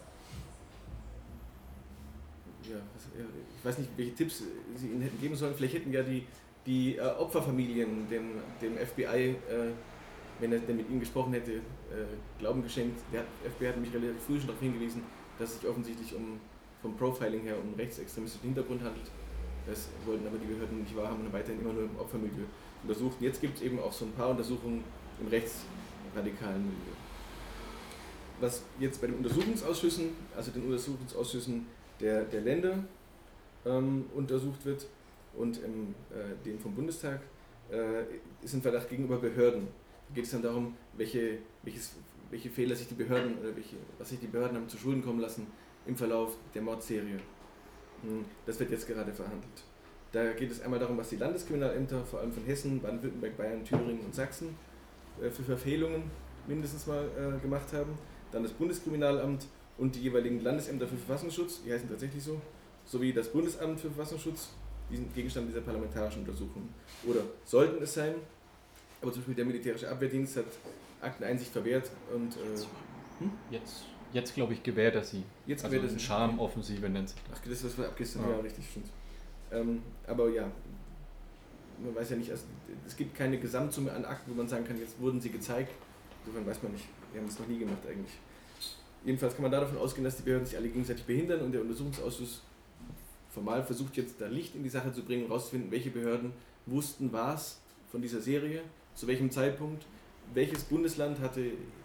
S1: Ja, ich weiß nicht, welche Tipps Sie ihnen hätten geben sollen. Vielleicht hätten ja die Opferfamilien dem FBI, wenn er denn mit ihnen gesprochen hätte, Glauben geschenkt. Der FBI hat mich relativ früh schon darauf hingewiesen, dass es sich offensichtlich vom Profiling her um rechtsextremistischen Hintergrund handelt. Das wollten aber die Behörden nicht wahrhaben und weiterhin immer nur im Opfermilieu untersucht. Und jetzt gibt es eben auch so ein paar Untersuchungen im rechtsradikalen Milieu. Was jetzt bei den Untersuchungsausschüssen, also den Untersuchungsausschüssen der Länder untersucht wird und dem vom Bundestag, ist ein Verdacht gegenüber Behörden. Da geht es dann darum, welche Fehler sich die Behörden oder was sich die Behörden haben zu Schulden kommen lassen im Verlauf der Mordserie. Das wird jetzt gerade verhandelt. Da geht es einmal darum, was die Landeskriminalämter, vor allem von Hessen, Baden-Württemberg, Bayern, Thüringen und Sachsen, für Verfehlungen mindestens mal gemacht haben. Dann das Bundeskriminalamt und die jeweiligen Landesämter für Verfassungsschutz, die heißen tatsächlich so, sowie das Bundesamt für Verfassungsschutz, die sind Gegenstand dieser parlamentarischen Untersuchung. Oder sollten es sein, aber zum Beispiel der militärische Abwehrdienst hat Akteneinsicht verwehrt und
S2: Jetzt glaube ich, gewährt er sie.
S1: Jetzt
S2: also eine Charmoffensive nennt sich das.
S1: Ach, das ist was wir abgestern, ja, richtig, stimmt. Aber ja, man weiß ja nicht, es gibt keine Gesamtsumme an Akten, wo man sagen kann, jetzt wurden sie gezeigt. Insofern weiß man nicht, wir haben es noch nie gemacht eigentlich. Jedenfalls kann man davon ausgehen, dass die Behörden sich alle gegenseitig behindern und der Untersuchungsausschuss formal versucht jetzt da Licht in die Sache zu bringen, herauszufinden, welche Behörden wussten was von dieser Serie, zu welchem Zeitpunkt, welches Bundesland hatte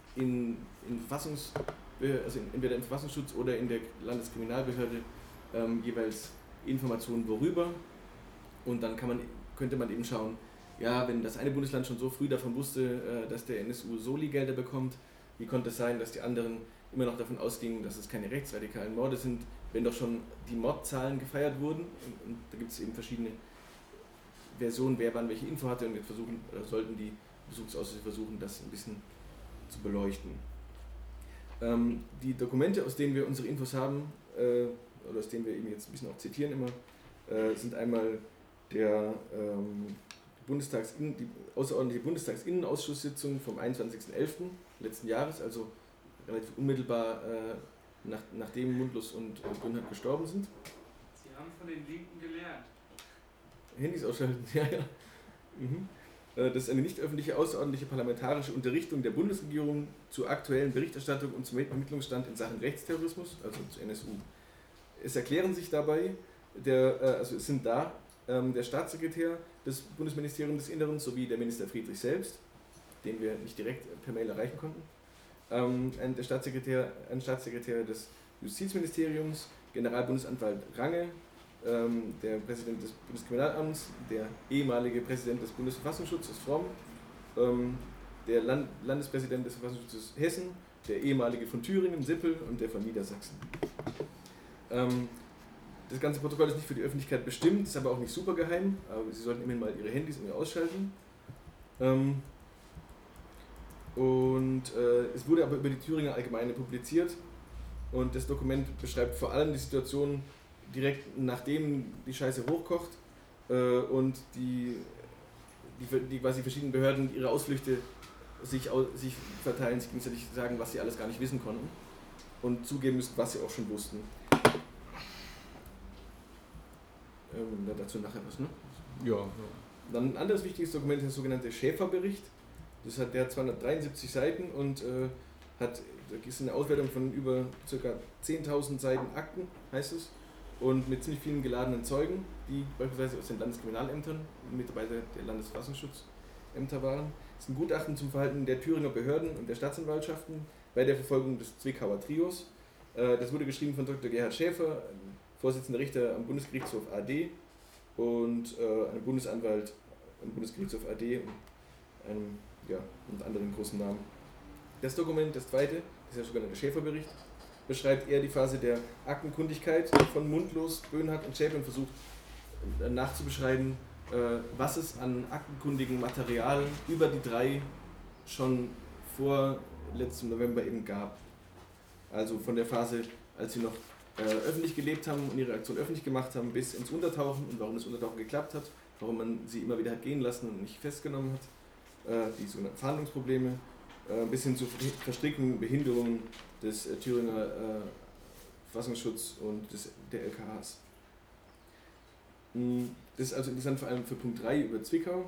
S1: entweder im Verfassungsschutz oder in der Landeskriminalbehörde jeweils Informationen worüber, und dann könnte man eben schauen, ja, wenn das eine Bundesland schon so früh davon wusste, dass der NSU Soli-Gelder bekommt, wie konnte es sein, dass die anderen immer noch davon ausgingen, dass es keine rechtsradikalen Morde sind, wenn doch schon die Mordzahlen gefeiert wurden, und da gibt es eben verschiedene Versionen, wer wann welche Info hatte, und jetzt sollten die Untersuchungsausschüsse versuchen, das ein bisschen zu beleuchten. Die Dokumente, aus denen wir unsere Infos haben, oder aus denen wir eben jetzt ein bisschen auch zitieren immer, sind einmal die außerordentliche Bundestagsinnenausschusssitzung vom 21.11. letzten Jahres, also relativ unmittelbar nachdem Mundlos und Böhnhardt gestorben sind.
S4: Sie haben von den Linken gelernt.
S1: Handys ausschalten, ja. Mhm. Das ist eine nicht öffentliche außerordentliche parlamentarische Unterrichtung der Bundesregierung zur aktuellen Berichterstattung und zum Ermittlungsstand in Sachen Rechtsterrorismus, also zur NSU. Es erklären sich dabei, es sind da der Staatssekretär des Bundesministeriums des Inneren sowie der Minister Friedrich selbst, den wir nicht direkt per Mail erreichen konnten, ein Staatssekretär des Justizministeriums, Generalbundesanwalt Range, der Präsident des Bundeskriminalamts, der ehemalige Präsident des Bundesverfassungsschutzes Fromm, der Landespräsident des Verfassungsschutzes Hessen, der ehemalige von Thüringen Sippel und der von Niedersachsen. Das ganze Protokoll ist nicht für die Öffentlichkeit bestimmt, ist aber auch nicht super geheim, aber Sie sollten immerhin mal Ihre Handys irgendwie ausschalten. Es wurde aber über die Thüringer Allgemeine publiziert, und das Dokument beschreibt vor allem die Situation direkt nachdem die Scheiße hochkocht und die quasi verschiedenen Behörden ihre Ausflüchte sich verteilen, sich gegenseitig sagen, was sie alles gar nicht wissen konnten und zugeben müssen, was sie auch schon wussten. Dazu nachher was, ne?
S2: Ja.
S1: Dann ein anderes wichtiges Dokument ist der sogenannte Schäfer-Bericht. Der hat 273 Seiten und da ist eine Auswertung von über ca. 10.000 Seiten Akten, heißt es, und mit ziemlich vielen geladenen Zeugen, die beispielsweise aus den Landeskriminalämtern, Mitarbeiter der Landesverfassungsschutzämter waren. Es ist ein Gutachten zum Verhalten der Thüringer Behörden und der Staatsanwaltschaften bei der Verfolgung des Zwickauer Trios. Das wurde geschrieben von Dr. Gerhard Schäfer, Vorsitzender Richter am Bundesgerichtshof AD, und einem Bundesanwalt am Bundesgerichtshof AD und anderen großen Namen. Das Dokument, das zweite, das ist der sogenannte Schäfer-Bericht, beschreibt eher die Phase der Aktenkundigkeit von Mundlos, Böhnhardt und Schäfer und versucht nachzubeschreiben, was es an aktenkundigen Material über die drei schon vor letztem November eben gab. Also von der Phase, als sie noch öffentlich gelebt haben und ihre Aktion öffentlich gemacht haben, bis ins Untertauchen, und warum das Untertauchen geklappt hat, warum man sie immer wieder hat gehen lassen und nicht festgenommen hat, die sogenannten Verhandlungsprobleme, bis hin zu Verstrickungen, Behinderungen des Thüringer Verfassungsschutz und der LKHs. Das ist also interessant vor allem für Punkt 3 über Zwickau.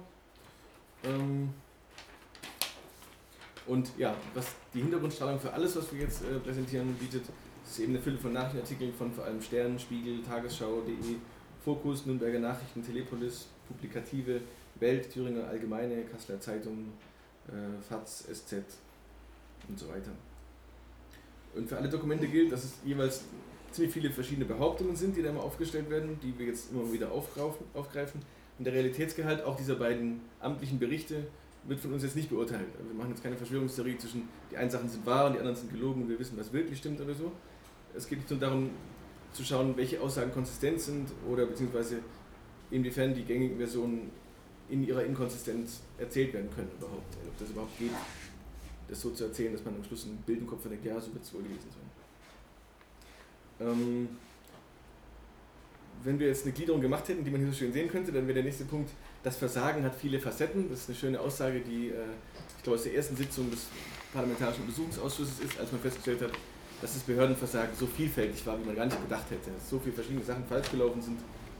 S1: Und ja, was die Hintergrundstrahlung für alles, was wir jetzt präsentieren, bietet, ist eben eine Fülle von Nachrichtenartikeln von vor allem Stern, Spiegel, Tagesschau.de, Fokus, Nürnberger Nachrichten, Telepolis, Publikative, Welt, Thüringer Allgemeine, Kasseler Zeitung, FAZ, SZ und so weiter. Und für alle Dokumente gilt, dass es jeweils ziemlich viele verschiedene Behauptungen sind, die da immer aufgestellt werden, die wir jetzt immer wieder aufgreifen. Und der Realitätsgehalt auch dieser beiden amtlichen Berichte wird von uns jetzt nicht beurteilt. Also wir machen jetzt keine Verschwörungstheorie zwischen, die einen Sachen sind wahr und die anderen sind gelogen und wir wissen, was wirklich stimmt oder so. Es geht nicht nur darum, zu schauen, welche Aussagen konsistent sind oder beziehungsweise inwiefern die gängigen Versionen in ihrer Inkonsistenz erzählt werden können überhaupt. Ob das überhaupt geht, das so zu erzählen, dass man am Schluss ein Bild im Kopf denkt, ja, so wird es wohl gewesen sein. Wenn wir jetzt eine Gliederung gemacht hätten, die man hier so schön sehen könnte, dann wäre der nächste Punkt, das Versagen hat viele Facetten. Das ist eine schöne Aussage, die ich glaube aus der ersten Sitzung des Parlamentarischen Untersuchungsausschusses ist, als man festgestellt hat, dass das Behördenversagen so vielfältig war, wie man gar nicht gedacht hätte. Dass so viele verschiedene Sachen falsch gelaufen sind.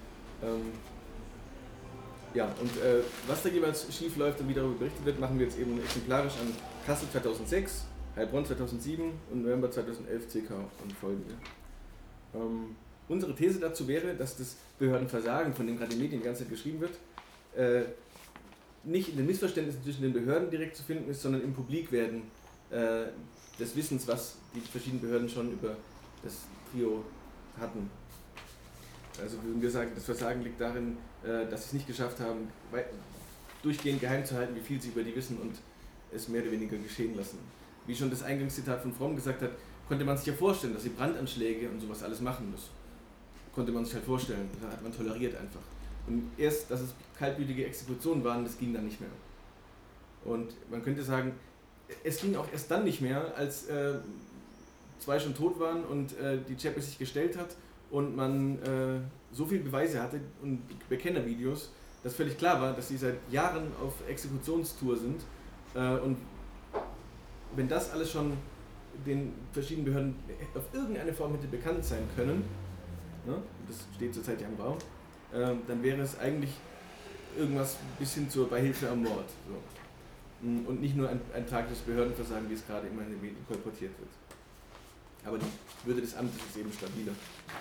S1: Was da jeweils schief läuft und wie darüber berichtet wird, machen wir jetzt eben exemplarisch an Kassel 2006, Heilbronn 2007 und November 2011 CK und folgende. Unsere These dazu wäre, dass das Behördenversagen, von dem gerade in den Medien die ganze Zeit geschrieben wird, nicht in den Missverständnissen zwischen den Behörden direkt zu finden ist, sondern im Publikwerden des Wissens, was die verschiedenen Behörden schon über das Trio hatten. Also würden wir sagen, das Versagen liegt darin, dass sie es nicht geschafft haben, durchgehend geheim zu halten, wie viel sie über die wissen und es mehr oder weniger geschehen lassen. Wie schon das Eingangszitat von Fromm gesagt hat, konnte man sich ja vorstellen, dass sie Brandanschläge und sowas alles machen müssen. Konnte man sich halt vorstellen, das hat man toleriert einfach. Und erst, dass es kaltblütige Exekutionen waren, das ging dann nicht mehr. Und man könnte sagen, es ging auch erst dann nicht mehr, als zwei schon tot waren und die Zschäpe sich gestellt hat und man so viele Beweise hatte und Bekennervideos, dass völlig klar war, dass sie seit Jahren auf Exekutionstour sind. Und wenn das alles schon den verschiedenen Behörden auf irgendeine Form hätte bekannt sein können, ne, das steht zurzeit ja im Raum, dann wäre es eigentlich irgendwas bis hin zur Beihilfe am Mord. So. Und nicht nur ein tragisches Behördenversagen, wie es gerade immer in den Medien kolportiert wird. Aber die Würde des Amtes ist eben stabiler.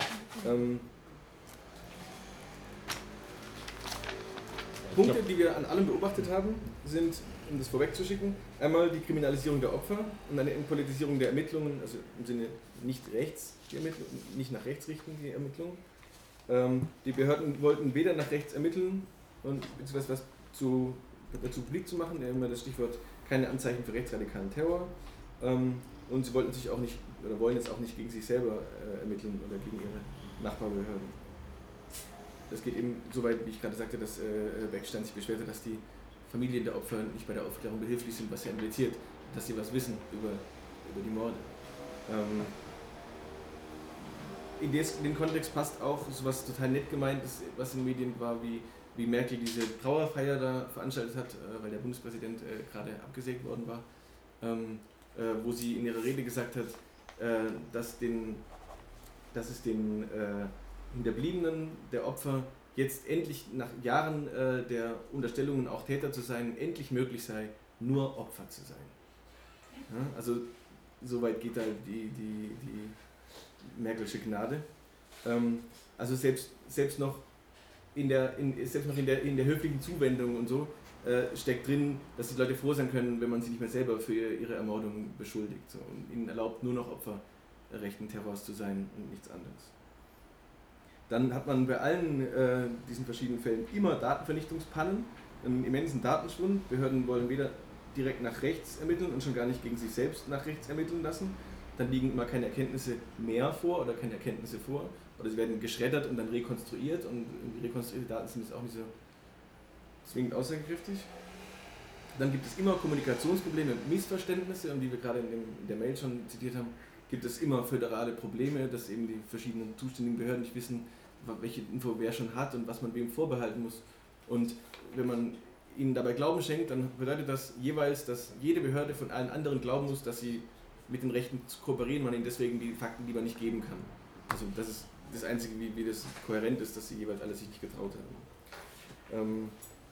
S1: Punkte, die wir an allem beobachtet haben, sind, um das vorwegzuschicken, einmal die Kriminalisierung der Opfer und eine Entpolitisierung der Ermittlungen, also im Sinne nicht rechts, die Ermittlungen, nicht nach rechts richten, die Ermittlungen. Die Behörden wollten weder nach rechts ermitteln und beziehungsweise was dazu publik zu machen, immer das Stichwort keine Anzeichen für rechtsradikalen Terror. Und sie wollten sich auch nicht oder wollen jetzt auch nicht gegen sich selber ermitteln oder gegen ihre Nachbarbehörden. Das geht eben so weit, wie ich gerade sagte, dass Beckstein sich beschwerte, dass die Familien der Opfer nicht bei der Aufklärung behilflich sind, was ja impliziert, dass sie was wissen über die Morde. In den Kontext passt auch so was total nett gemeint ist, was in den Medien war, wie Merkel diese Trauerfeier da veranstaltet hat, weil der Bundespräsident gerade abgesägt worden war, wo sie in ihrer Rede gesagt hat, dass es den Hinterbliebenen der Opfer jetzt endlich nach Jahren der Unterstellungen, auch Täter zu sein, endlich möglich sei, nur Opfer zu sein. Ja, also soweit geht da die Merkelsche Gnade. Also selbst noch in der höflichen Zuwendung und so steckt drin, dass die Leute froh sein können, wenn man sie nicht mehr selber für ihre Ermordung beschuldigt. So, und ihnen erlaubt, nur noch Opfer rechten Terrors zu sein und nichts anderes. Dann hat man bei allen diesen verschiedenen Fällen immer Datenvernichtungspannen, einen immensen Datenschwund. Behörden wollen weder direkt nach rechts ermitteln und schon gar nicht gegen sich selbst nach rechts ermitteln lassen. Dann liegen immer keine Erkenntnisse mehr vor oder keine Erkenntnisse vor. Oder sie werden geschreddert und dann rekonstruiert und die rekonstruierte Daten sind jetzt auch nicht so zwingend aussagekräftig. Dann gibt es immer Kommunikationsprobleme und Missverständnisse, und wie wir gerade in der Mail schon zitiert haben, gibt es immer föderale Probleme, dass eben die verschiedenen zuständigen Behörden nicht wissen, welche Info wer schon hat und was man wem vorbehalten muss. Und wenn man ihnen dabei Glauben schenkt, dann bedeutet das jeweils, dass jede Behörde von allen anderen glauben muss, dass sie mit den Rechten kooperieren, man ihnen deswegen die Fakten lieber nicht geben kann. Also das ist das Einzige, wie das kohärent ist, dass sie jeweils alle sich nicht getraut haben.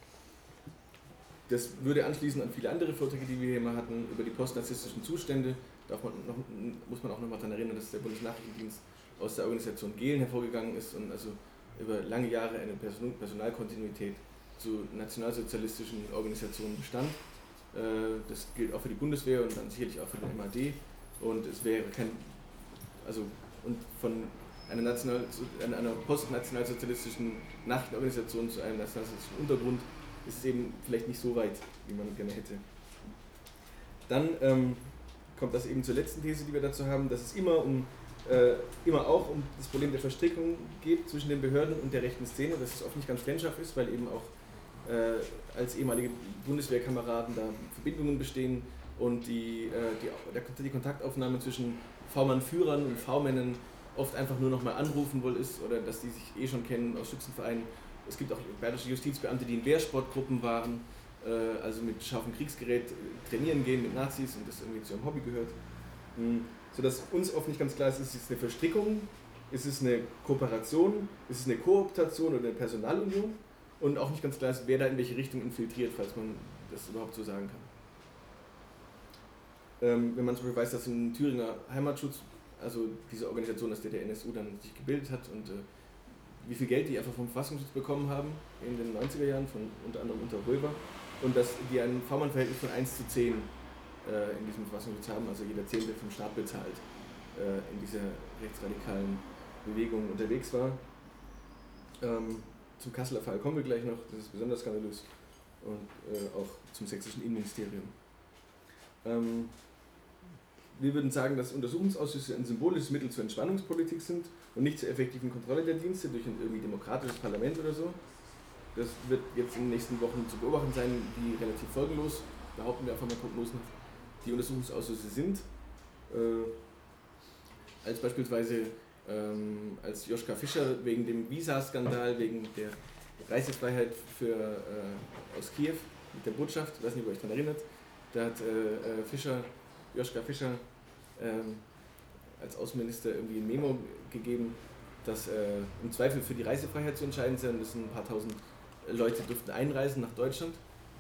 S1: Das würde anschließen an viele andere Vorträge, die wir hier mal hatten, über die postnarzisstischen Zustände. Muss man auch noch mal daran erinnern, dass der Bundesnachrichtendienst aus der Organisation Gehlen hervorgegangen ist und also über lange Jahre eine Personalkontinuität zu nationalsozialistischen Organisationen bestand. Das gilt auch für die Bundeswehr und dann sicherlich auch für den MAD. Und es wäre und von einer postnationalsozialistischen Nachrichtenorganisation zu einem nationalsozialistischen Untergrund ist es eben vielleicht nicht so weit, wie man gerne hätte. Dann kommt das eben zur letzten These, die wir dazu haben, dass es immer auch um das Problem der Verstrickung geht zwischen den Behörden und der rechten Szene, dass es oft nicht ganz Freundschaft ist, weil eben auch als ehemalige Bundeswehrkameraden da Verbindungen bestehen und die Kontaktaufnahme zwischen V-Mann-Führern und V-Männern oft einfach nur noch mal anrufen wohl ist oder dass die sich schon kennen aus Schützenvereinen. Es gibt auch bayerische Justizbeamte, die in Wehrsportgruppen waren, also mit scharfem Kriegsgerät trainieren gehen mit Nazis und das irgendwie zu ihrem Hobby gehört. Sodass uns oft nicht ganz klar ist, ist es eine Verstrickung, ist es eine Kooperation, ist es eine Kooptation oder eine Personalunion und auch nicht ganz klar ist, wer da in welche Richtung infiltriert, falls man das überhaupt so sagen kann. Wenn man zum Beispiel weiß, dass ein Thüringer Heimatschutz, also diese Organisation, aus der der NSU dann sich gebildet hat und wie viel Geld die einfach vom Verfassungsschutz bekommen haben in den 90er Jahren, unter anderem unter Röber, und dass die ein V-Mann-Verhältnis von 1:10 in diesem Verfassungsschutz haben, also jeder Zehnte vom Staat bezahlt, in dieser rechtsradikalen Bewegung unterwegs war. Zum Kasseler Fall kommen wir gleich noch, das ist besonders skandalös, und auch zum sächsischen Innenministerium. Wir würden sagen, dass Untersuchungsausschüsse ein symbolisches Mittel zur Entspannungspolitik sind und nicht zur effektiven Kontrolle der Dienste durch ein irgendwie demokratisches Parlament oder so. Das wird jetzt in den nächsten Wochen zu beobachten sein, wie relativ folgenlos, behaupten wir einfach mal prognosenhaft, die Untersuchungsausschüsse sind. Als beispielsweise als Joschka Fischer wegen dem Visa-Skandal, wegen der Reisefreiheit aus Kiew mit der Botschaft, ich weiß nicht, ob ihr euch daran erinnert, da hat Joschka Fischer als Außenminister irgendwie ein Memo gegeben, dass im Zweifel für die Reisefreiheit zu entscheiden sei, und das sind ein paar tausend Leute dürften einreisen nach Deutschland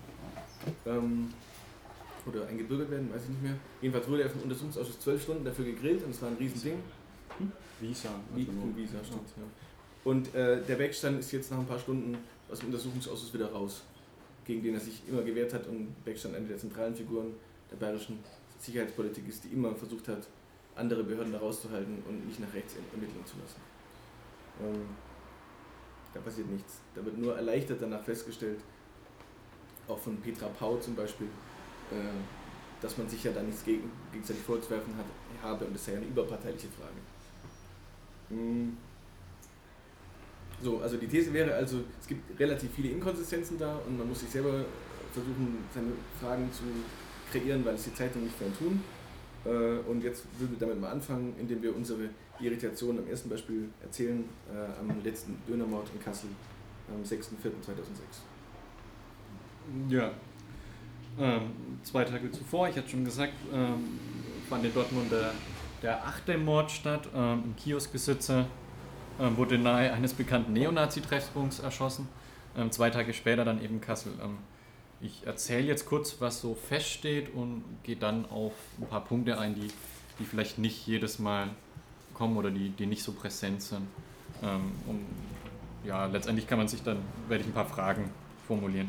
S1: oder eingebürgert werden, weiß ich nicht mehr. Jedenfalls wurde er vom Untersuchungsausschuss 12 Stunden dafür gegrillt und es war ein Riesending.
S2: Visa,
S1: stimmt. Ja. Und der Beckstein ist jetzt nach ein paar Stunden aus dem Untersuchungsausschuss wieder raus, gegen den er sich immer gewehrt hat, und Beckstein eine der zentralen Figuren der bayerischen Sicherheitspolitik ist, die immer versucht hat, andere Behörden da rauszuhalten und nicht nach rechts ermitteln zu lassen. Da passiert nichts. Da wird nur erleichtert danach festgestellt, auch von Petra Pau zum Beispiel, dass man sich ja da nichts gegenseitig vorzuwerfen habe, und das sei ja eine überparteiliche Frage. So, also die These wäre also, es gibt relativ viele Inkonsistenzen da und man muss sich selber versuchen, seine Fragen zu kreieren, weil es die Zeitungen nicht vorhin tun. Und jetzt würden wir damit mal anfangen, indem wir unsere Irritation am ersten Beispiel erzählen, am letzten Dönermord in Kassel am 6.4.2006.
S2: Ja, 2 Tage zuvor, ich hatte schon gesagt, fand in Dortmund der 8. Mord statt. Ein Kioskbesitzer wurde nahe eines bekannten Neonazi-Treffpunkts erschossen. 2 Tage später dann eben Kassel. Ich erzähle jetzt kurz, was so feststeht, und gehe dann auf ein paar Punkte ein, die vielleicht nicht jedes Mal kommen oder die nicht so präsent sind. Ja, letztendlich werde ich ein paar Fragen formulieren.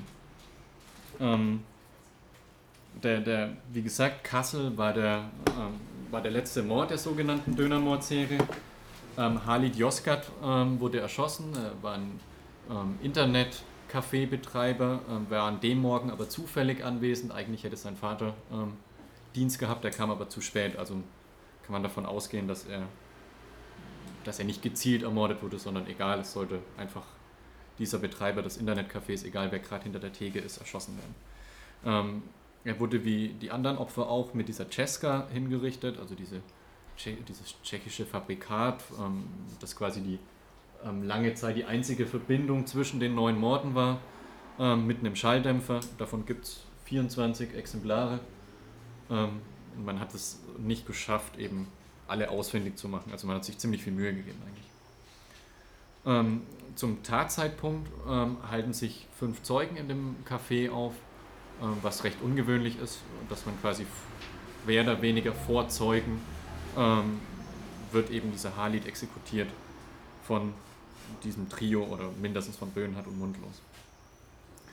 S2: Wie gesagt, Kassel war der letzte Mord der sogenannten Dönermordserie. Halid Yozgat wurde erschossen, war ein Internetcafé-Betreiber, war an dem Morgen aber zufällig anwesend. Eigentlich hätte sein Vater Dienst gehabt, der kam aber zu spät. Also kann man davon ausgehen, dass er nicht gezielt ermordet wurde, sondern egal, es sollte einfach dieser Betreiber des Internetcafés, egal wer gerade hinter der Theke ist, erschossen werden. Er wurde wie die anderen Opfer auch mit dieser Czeska hingerichtet, also dieses tschechische Fabrikat, das quasi lange Zeit die einzige Verbindung zwischen den 9 Morden war, mit einem Schalldämpfer. Davon gibt es 24 Exemplare. Und man hat es nicht geschafft, eben alle ausfindig zu machen. Also man hat sich ziemlich viel Mühe gegeben eigentlich. Zum Tatzeitpunkt halten sich 5 Zeugen in dem Café auf, was recht ungewöhnlich ist, dass man quasi mehr oder weniger vor Zeugen wird eben dieser Halid exekutiert von diesem Trio oder mindestens von Böhnhardt und Mundlos.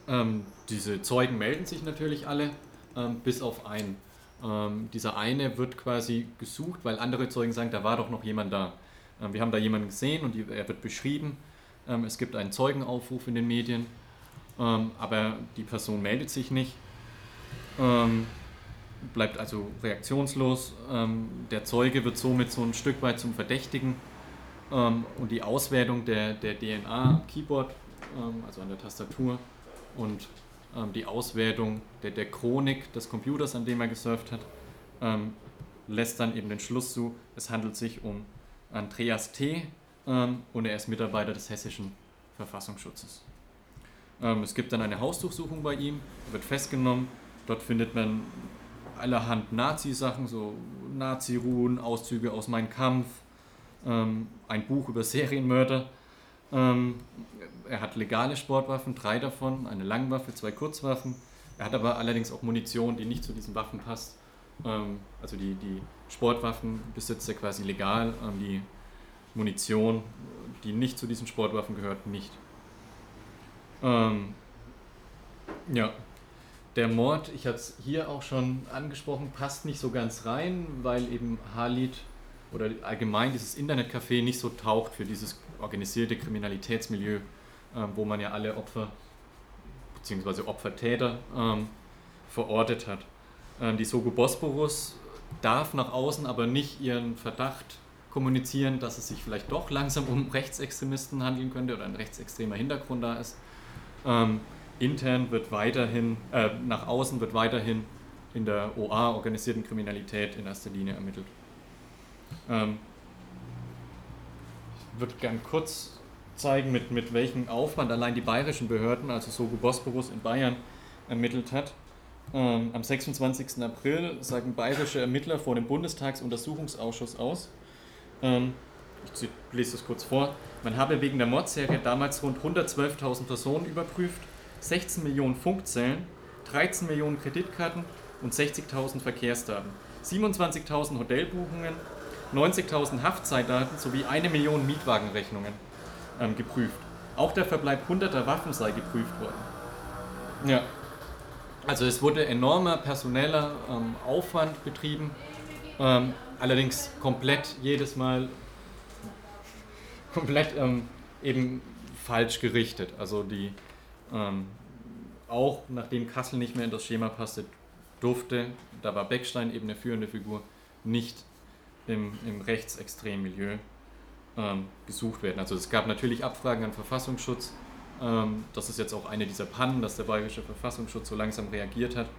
S2: Diese Zeugen melden sich natürlich alle, bis auf einen. Dieser eine wird quasi gesucht, weil andere Zeugen sagen, da war doch noch jemand da. Wir haben da jemanden gesehen und er wird beschrieben. Es gibt einen Zeugenaufruf in den Medien, aber die Person meldet sich nicht, bleibt also reaktionslos. Der Zeuge wird somit so ein Stück weit zum Verdächtigen und die Auswertung der DNA am Keyboard, also an der Tastatur, und die Auswertung der Chronik des Computers, an dem er gesurft hat, lässt dann eben den Schluss zu, es handelt sich um Andreas T. Und er ist Mitarbeiter des hessischen Verfassungsschutzes. Es gibt dann eine Hausdurchsuchung bei ihm, er wird festgenommen, dort findet man allerhand Nazi-Sachen, so Nazi-Ruhen, Auszüge aus Mein Kampf, ein Buch über Serienmörder. Er hat legale Sportwaffen, 3 davon, eine Langwaffe, 2 Kurzwaffen. Er hat aber allerdings auch Munition, die nicht zu diesen Waffen passt. Also die Sportwaffen besitzt er quasi legal, die Munition, die nicht zu diesen Sportwaffen gehört, nicht. Ja, der Mord, ich hatte es hier auch schon angesprochen, passt nicht so ganz rein, weil eben Halit oder allgemein dieses Internetcafé nicht so taugt für dieses organisierte Kriminalitätsmilieu, wo man ja alle Opfer bzw. Opfertäter verortet hat. Die Soko Bosporus darf nach außen aber nicht ihren Verdacht kommunizieren, dass es sich vielleicht doch langsam um Rechtsextremisten handeln könnte oder ein rechtsextremer Hintergrund da ist. Intern wird weiterhin, nach außen wird weiterhin in der OA, organisierten Kriminalität, in erster Linie ermittelt. Ich würde gern kurz zeigen, mit welchem Aufwand allein die bayerischen Behörden, also Soko Bosporus in Bayern, ermittelt hat. Am 26. April sagen bayerische Ermittler vor dem Bundestagsuntersuchungsausschuss aus. Ich lese das kurz vor. Man habe wegen der Mordserie damals rund 112.000 Personen überprüft, 16 Millionen Funkzellen, 13 Millionen Kreditkarten und 60.000 Verkehrsdaten, 27.000 Hotelbuchungen, 90.000 Haftzeitdaten sowie 1 Million Mietwagenrechnungen geprüft. Auch der Verbleib hunderter Waffen sei geprüft worden. Ja. Also es wurde enormer personeller Aufwand betrieben, allerdings komplett jedes Mal eben falsch gerichtet. Also die auch nachdem Kassel nicht mehr in das Schema passte, durfte, da war Beckstein eben eine führende Figur, nicht im rechtsextremen Milieu gesucht werden. Also es gab natürlich Abfragen an Verfassungsschutz. Das ist jetzt auch eine dieser Pannen, dass der bayerische Verfassungsschutz so langsam reagiert hat.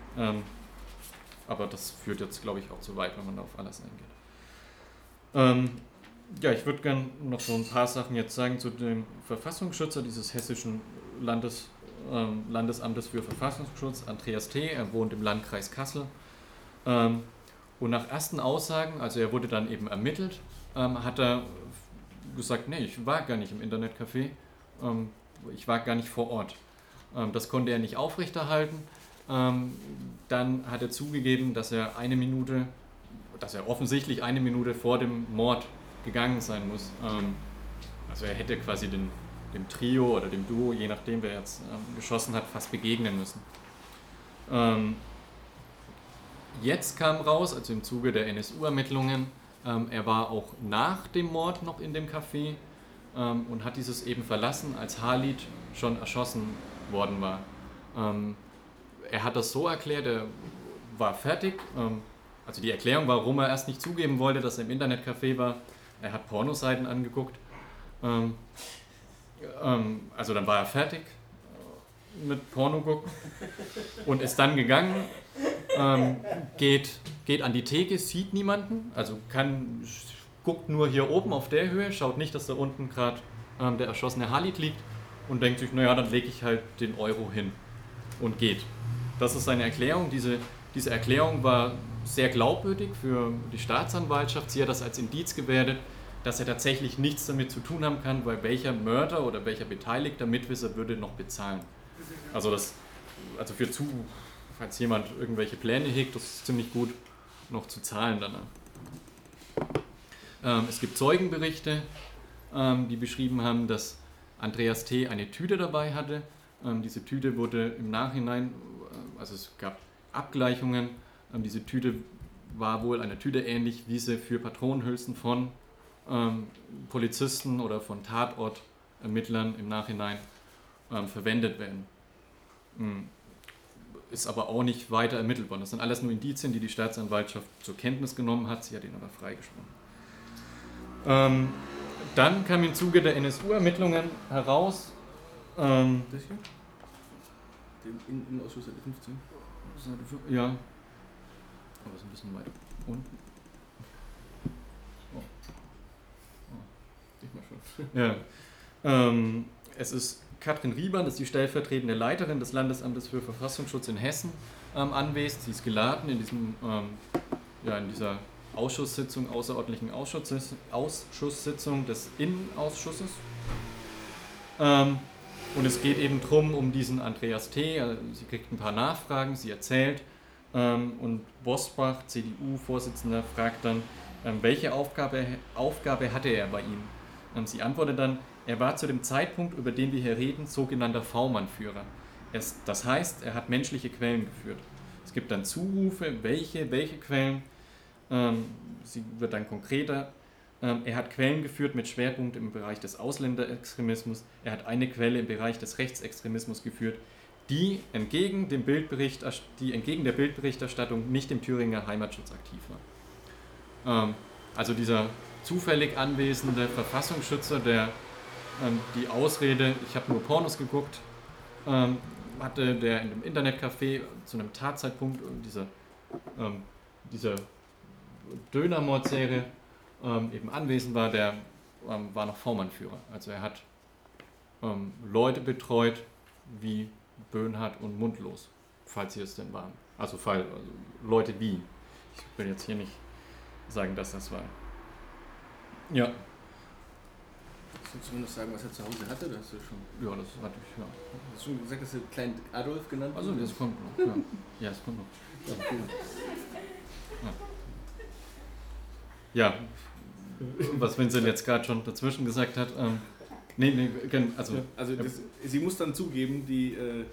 S2: Aber das führt jetzt, glaube ich, auch zu weit, wenn man da auf alles eingeht. Ja, ich würde gerne noch so ein paar Sachen jetzt sagen zu dem Verfassungsschützer dieses hessischen Landesamtes für Verfassungsschutz, Andreas T. Er wohnt im Landkreis Kassel. Und nach ersten Aussagen, also er wurde dann eben ermittelt, hat er gesagt, nee, ich war gar nicht im Internetcafé, ich war gar nicht vor Ort. Das konnte er nicht aufrechterhalten. Dann hat er zugegeben, dass er offensichtlich 1 Minute vor dem Mord gegangen sein muss. Also er hätte quasi dem Trio oder dem Duo, je nachdem wer jetzt geschossen hat, fast begegnen müssen. Jetzt kam raus, also im Zuge der NSU-Ermittlungen, er war auch nach dem Mord noch in dem Café und hat dieses eben verlassen, als Halit schon erschossen worden war. Er hat das so erklärt, er war fertig. Also die Erklärung, warum er erst nicht zugeben wollte, dass er im Internetcafé war, er hat Pornoseiten angeguckt. Also dann war er fertig mit Porno gucken und ist dann gegangen, geht an die Theke, sieht niemanden, also guckt nur hier oben auf der Höhe, schaut nicht, dass da unten gerade der erschossene Halit liegt und denkt sich, naja, dann lege ich halt den Euro hin und geht. Das ist seine Erklärung. Diese Erklärung war sehr glaubwürdig für die Staatsanwaltschaft. Sie hat das als Indiz gewertet, dass er tatsächlich nichts damit zu tun haben kann, weil welcher Mörder oder welcher beteiligter Mitwisser würde noch bezahlen. Falls jemand irgendwelche Pläne hegt, das ist ziemlich gut noch zu zahlen danach. Es gibt Zeugenberichte, die beschrieben haben, dass Andreas T. eine Tüte dabei hatte, Diese Tüte wurde im Nachhinein, also es gab Abgleichungen, diese Tüte war wohl einer Tüte ähnlich, wie sie für Patronenhülsen von Polizisten oder von Tatortermittlern im Nachhinein verwendet werden. Ist aber auch nicht weiter ermittelt worden. Das sind alles nur Indizien, die die Staatsanwaltschaft zur Kenntnis genommen hat. Sie hat ihn aber freigesprochen. Dann kam im Zuge der NSU-Ermittlungen heraus...
S1: Das hier? Den Innenausschuss Seite 15?
S2: Ja. Aber ist ein bisschen weit unten. Ja. Es ist Katrin Rieber, das ist die stellvertretende Leiterin des Landesamtes für Verfassungsschutz in Hessen, anwesend. Sie ist geladen in dieser Ausschusssitzung, außerordentlichen Ausschusssitzung des Innenausschusses. Und es geht eben darum, um diesen Andreas T. Sie kriegt ein paar Nachfragen, sie erzählt. Und Bosbach, CDU-Vorsitzender, fragt dann, welche Aufgabe hatte er bei ihm? Sie antwortet dann, er war zu dem Zeitpunkt, über den wir hier reden, sogenannter V-Mann-Führer. Das heißt, er hat menschliche Quellen geführt. Es gibt dann Zurufe, welche Quellen. Sie wird dann konkreter. Er hat Quellen geführt mit Schwerpunkt im Bereich des Ausländerextremismus. Er hat eine Quelle im Bereich des Rechtsextremismus geführt, die entgegen der Bildberichterstattung nicht im Thüringer Heimatschutz aktiv war. Also dieser zufällig anwesende Verfassungsschützer, der die Ausrede, ich habe nur Pornos geguckt, hatte, der in einem Internetcafé zu einem Tatzeitpunkt dieser Dönermordserie eben anwesend war, der war noch V-Mann-Führer. Also er hat Leute betreut wie Böhnhardt und Mundlos, falls sie es denn waren. Also Leute wie. Ich will jetzt hier nicht sagen, dass das war. Ja.
S1: Kannst du mir noch sagen, was er zu Hause hatte? Das hast du schon.
S2: Ja, das hatte ich, ja.
S1: Hast du schon gesagt, dass du Klein Adolf genannt hast?
S2: Also, das kommt noch. Ja, ja, es kommt noch. Ja. Was Vincent jetzt gerade schon dazwischen gesagt hat.
S1: Sie muss dann zugeben, die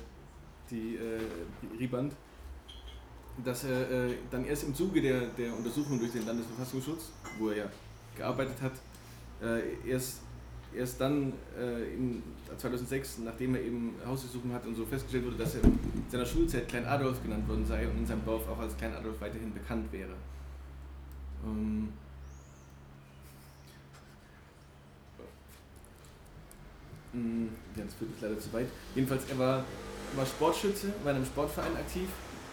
S1: Riband, dass er dann erst im Zuge der Untersuchung durch den Landesverfassungsschutz, wo er ja gearbeitet hat, erst dann 2006, nachdem er eben Hausdurchsuchung hat und so festgestellt wurde, dass er in seiner Schulzeit Klein Adolf genannt worden sei und in seinem Dorf auch als Klein Adolf weiterhin bekannt wäre. Ja, das führt jetzt leider zu weit. Jedenfalls, er war Sportschütze, war in einem Sportverein aktiv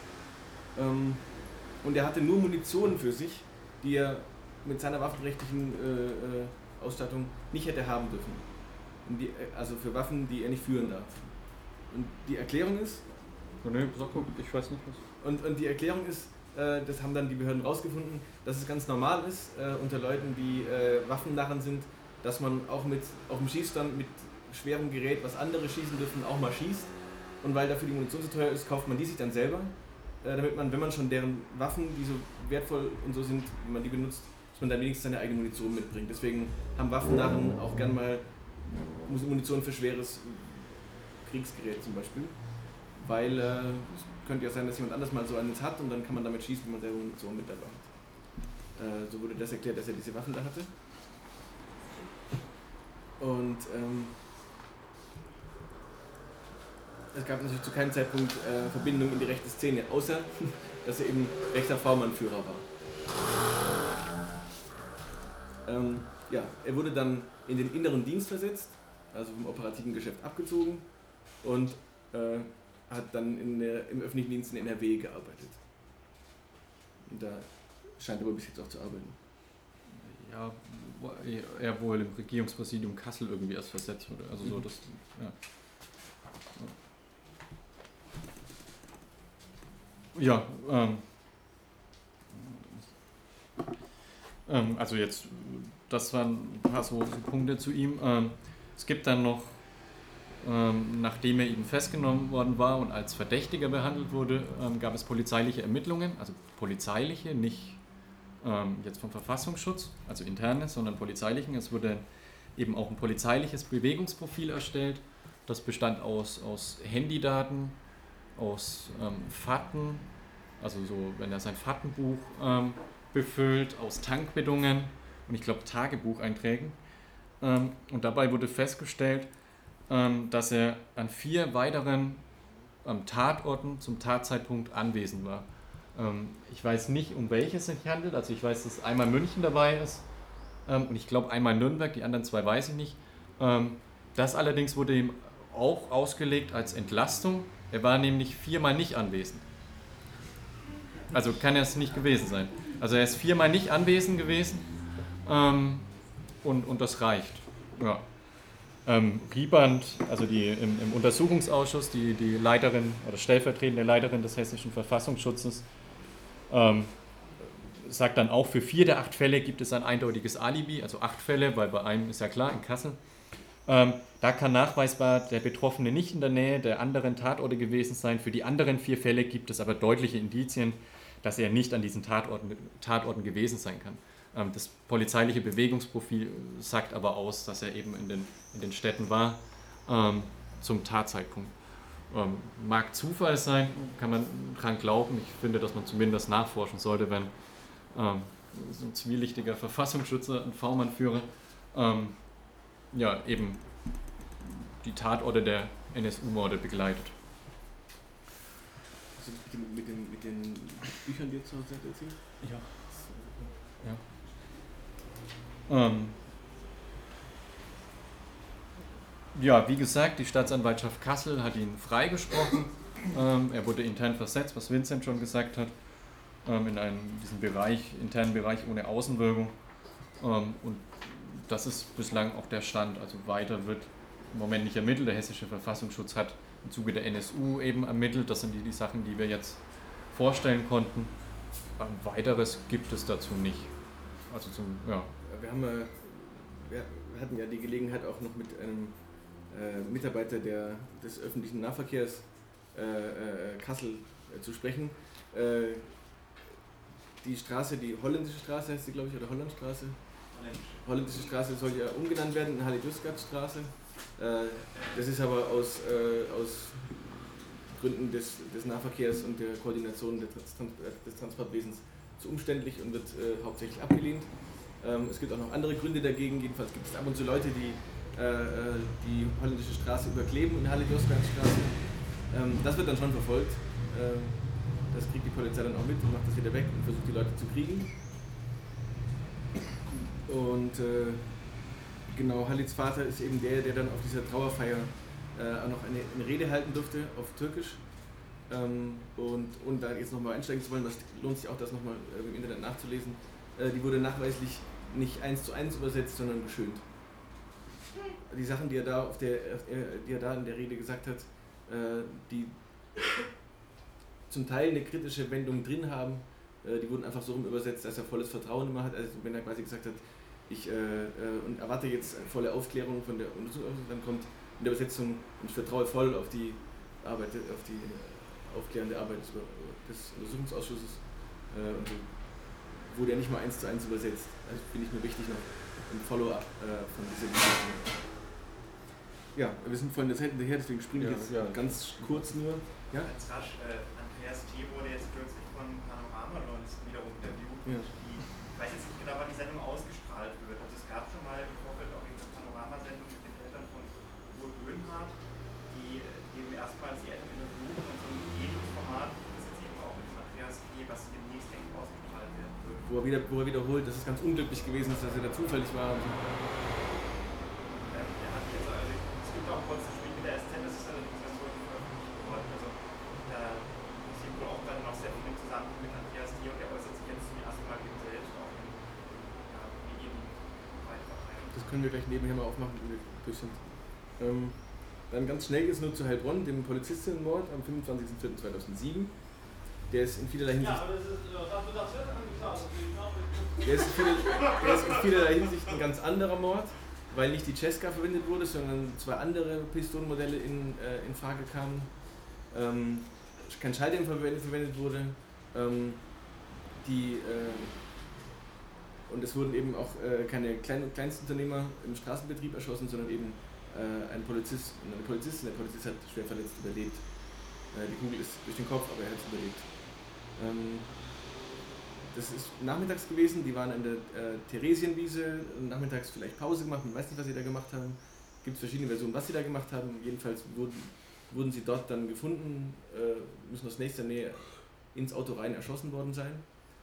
S1: und er hatte nur Munition für sich, die er mit seiner waffenrechtlichen Ausstattung nicht hätte haben dürfen. Also für Waffen, die er nicht führen darf. Und die Erklärung ist...
S2: ich weiß nicht was.
S1: Und die Erklärung ist, das haben dann die Behörden rausgefunden, dass es ganz normal ist unter Leuten, die Waffennarren sind, dass man auch auf dem Schießstand mit schwerem Gerät, was andere schießen dürfen, auch mal schießt. Und weil dafür die Munition so teuer ist, kauft man die sich dann selber, damit man, wenn man schon deren Waffen, die so wertvoll und so sind, wenn man die benutzt, dass man dann wenigstens seine eigene Munition mitbringt. Deswegen haben Waffennarren auch gern mal Munition für schweres Kriegsgerät zum Beispiel. Weil es könnte ja sein, dass jemand anders mal so eines hat und dann kann man damit schießen, wenn man selber Munition mit dabei hat. So wurde das erklärt, dass er diese Waffen da hatte. Und es gab natürlich zu keinem Zeitpunkt Verbindung in die rechte Szene, außer dass er eben rechter V-Mann-Führer war. Er wurde dann in den inneren Dienst versetzt, also vom operativen Geschäft abgezogen und hat dann im öffentlichen Dienst in NRW gearbeitet. Und da scheint er aber bis jetzt auch zu arbeiten.
S2: Ja, er wohl im Regierungspräsidium Kassel irgendwie erst versetzt wurde. Also so das, ja. Ja, also jetzt, das waren ein paar so Punkte zu ihm. Es gibt dann noch, nachdem er eben festgenommen worden war und als Verdächtiger behandelt wurde, gab es polizeiliche Ermittlungen, also polizeiliche, nicht jetzt vom Verfassungsschutz, also interne, sondern polizeilichen. Es wurde eben auch ein polizeiliches Bewegungsprofil erstellt Das bestand aus Handydaten, aus Fahrten, also so, wenn er sein Fahrtenbuch befüllt, aus Tankbiddungen und ich glaube Tagebucheinträgen. Und dabei wurde festgestellt, dass er an 4 weiteren Tatorten zum Tatzeitpunkt anwesend war. Ich weiß nicht, um welches es sich handelt, also ich weiß, dass einmal München dabei ist und ich glaube einmal Nürnberg, die anderen 2 weiß ich nicht. Das allerdings wurde ihm auch ausgelegt als Entlastung. Er war nämlich 4-mal nicht anwesend. Also kann er es nicht gewesen sein. Also er ist 4-mal nicht anwesend gewesen und das reicht. Ja. Rieband, also im Untersuchungsausschuss, die Leiterin oder stellvertretende Leiterin des Hessischen Verfassungsschutzes, sagt dann auch, für 4 der 8 Fälle gibt es ein eindeutiges Alibi, also 8 Fälle, weil bei einem ist ja klar, in Kassel. Da kann nachweisbar der Betroffene nicht in der Nähe der anderen Tatorte gewesen sein. Für die anderen 4 Fälle gibt es aber deutliche Indizien, dass er nicht an diesen Tatorten gewesen sein kann. Das polizeiliche Bewegungsprofil sagt aber aus, dass er eben in den Städten war zum Tatzeitpunkt. Mag Zufall sein, kann man dran glauben. Ich finde, dass man zumindest nachforschen sollte, wenn so ein zwielichtiger Verfassungsschützer, ein V-Mann-Führer, eben die Tatorte der NSU-Morde begleitet.
S1: Also mit den Büchern, die ihr zu Hause erzählt?
S2: Ja, wie gesagt, die Staatsanwaltschaft Kassel hat ihn freigesprochen. Er wurde intern versetzt, was Vincent schon gesagt hat, in diesen internen Bereich ohne Außenwirkung. Und das ist bislang auch der Stand. Also weiter wird im Moment nicht ermittelt. Der Hessische Verfassungsschutz hat im Zuge der NSU eben ermittelt. Das sind die Sachen, die wir jetzt vorstellen konnten. Weiteres gibt es dazu nicht. Also
S1: Wir hatten ja die Gelegenheit auch noch mit einem Mitarbeiter des öffentlichen Nahverkehrs Kassel zu sprechen. Die Straße, die holländische Straße heißt sie, glaube ich, oder Hollandstraße? Holländische Straße soll ja umgenannt werden in Halle-Dusgat-Straße. Das ist aber aus Gründen des Nahverkehrs und der Koordination des Transportwesens zu umständlich und wird hauptsächlich abgelehnt. Es gibt auch noch andere Gründe dagegen. Jedenfalls gibt es ab und zu Leute, die die holländische Straße überkleben in Halle-Dusgat-Straße. Das wird dann schon verfolgt. Das kriegt die Polizei dann auch mit und macht das wieder weg und versucht die Leute zu kriegen. Und genau, Halits Vater ist eben der dann auf dieser Trauerfeier auch noch eine Rede halten durfte auf Türkisch. Und da jetzt nochmal einsteigen zu wollen, das lohnt sich auch, das nochmal im Internet nachzulesen. Die wurde nachweislich nicht 1:1 übersetzt, sondern geschönt. Die Sachen, die er da in der Rede gesagt hat, die zum Teil eine kritische Wendung drin haben, die wurden einfach so rum übersetzt, dass er volles Vertrauen immer hat. Also wenn er quasi gesagt hat, ich und erwarte jetzt volle Aufklärung von der Untersuchung, dann kommt in der Übersetzung, und ich vertraue voll auf die Arbeit, auf die aufklärende Arbeit des Untersuchungsausschusses. Und so wurde er nicht mal 1:1 übersetzt. Also finde ich mir wichtig noch im Follow-up von dieser Geschichte. Ja, wir sind von der Zeit hinterher, deswegen springe ich jetzt ganz kurz nur. Ja?
S5: Ganz rasch, Andreas T. wurde jetzt kürzlich von Panorama-Journalisten wiederum interviewt.
S1: Ja.
S5: Ich weiß jetzt nicht genau, wann die Sendung ausgestrahlt wird. Also es gab schon mal im Vorfeld auch eine Panorama-Sendung mit den Eltern von Kurt Böhnhardt, die eben erstmals die Eltern interviewt und so ein ähnliches Format ist jetzt eben auch mit dem Andreas T., was demnächst ausgestrahlt werden wird.
S1: Wo er wiederholt, dass es ganz unglücklich gewesen ist, dass er da zufällig war.
S5: Auch kurz das Spiel mit der SZ, das ist allerdings ganz wohl veröffentlicht worden. Also da ist wohl auch dann noch sehr viel im Zusammenhang mit Andreas T. und der äußert sich jetzt zum ersten Mal eben selbst auch in Medien weiterverbreitet.
S1: Das können wir gleich nebenher mal aufmachen, wenn wir durch sind. Dann ganz schnell ist nur zu Heilbronn, dem Polizistinnenmord am 25.04.2007. Der ist in vielerlei Hinsicht. Der ist in vielerlei Hinsicht ein ganz anderer Mord, weil nicht die Cesca verwendet wurde, sondern 2 andere Pistolenmodelle in Frage kamen. Kein Schalldämpfer verwendet wurde. Und es wurden eben auch keine Kleinstunternehmer im Straßenbetrieb erschossen, sondern eben ein Polizist und eine Polizistin. Der Polizist hat schwer verletzt überlebt. Die Kugel ist durch den Kopf, aber er hat es überlebt. Das ist nachmittags gewesen, die waren an der Theresienwiese, nachmittags vielleicht Pause gemacht, ich weiß nicht, was sie da gemacht haben. Es gibt verschiedene Versionen, was sie da gemacht haben. Jedenfalls wurden sie dort dann gefunden, müssen aus nächster Nähe ins Auto rein erschossen worden sein.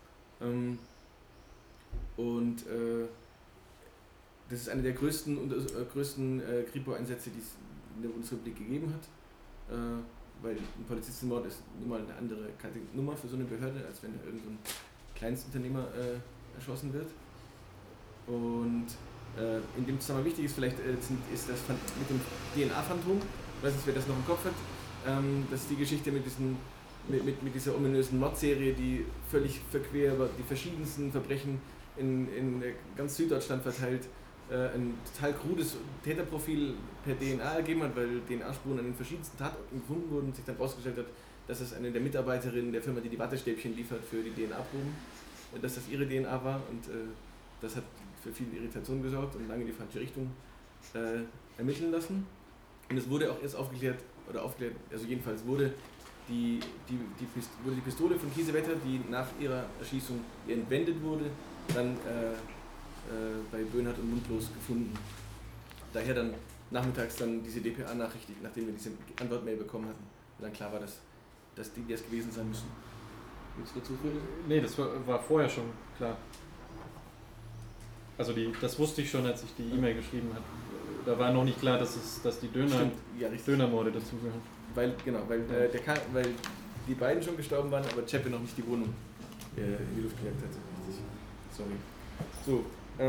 S1: Das ist einer der größten Kripo-Einsätze, die es in der Bundesrepublik gegeben hat. Weil ein Polizistenmord ist nun mal eine andere Nummer für so eine Behörde, als wenn irgendein Kleinstunternehmer erschossen wird. Und in dem Zusammenhang wichtig ist vielleicht ist das mit dem DNA-Phantom, ich weiß nicht, wer das noch im Kopf hat, das ist die Geschichte mit dieser ominösen Mordserie, die völlig verquer war, die verschiedensten Verbrechen in ganz Süddeutschland verteilt, ein total krudes Täterprofil per DNA ergeben hat, weil DNA-Spuren an den verschiedensten Tatorten gefunden wurden und sich dann herausgestellt hat, dass es eine der Mitarbeiterinnen der Firma, die die Wattestäbchen liefert für die DNA-Proben, dass das ihre DNA war und das hat für viel Irritation gesorgt und lange in die falsche Richtung ermitteln lassen. Und es wurde auch erst aufgeklärt, also jedenfalls wurde die Pistole von Kiesewetter, die nach ihrer Erschießung entwendet wurde, dann bei Böhnhardt und Mundlos gefunden. Daher dann nachmittags dann diese DPA-Nachricht, nachdem wir diese Antwortmail bekommen hatten, und dann klar war, dass die das gewesen sein müssen. Willst du dazu führen?
S2: Nee, das war vorher schon klar. Also das wusste ich schon, als ich die E-Mail geschrieben habe. Da war noch nicht klar, dass die Dönermorde dazugehören. Weil
S1: die beiden schon gestorben waren, aber Zschäpe noch nicht die Wohnung in die Luft gejagt hat. Richtig. Sorry. So.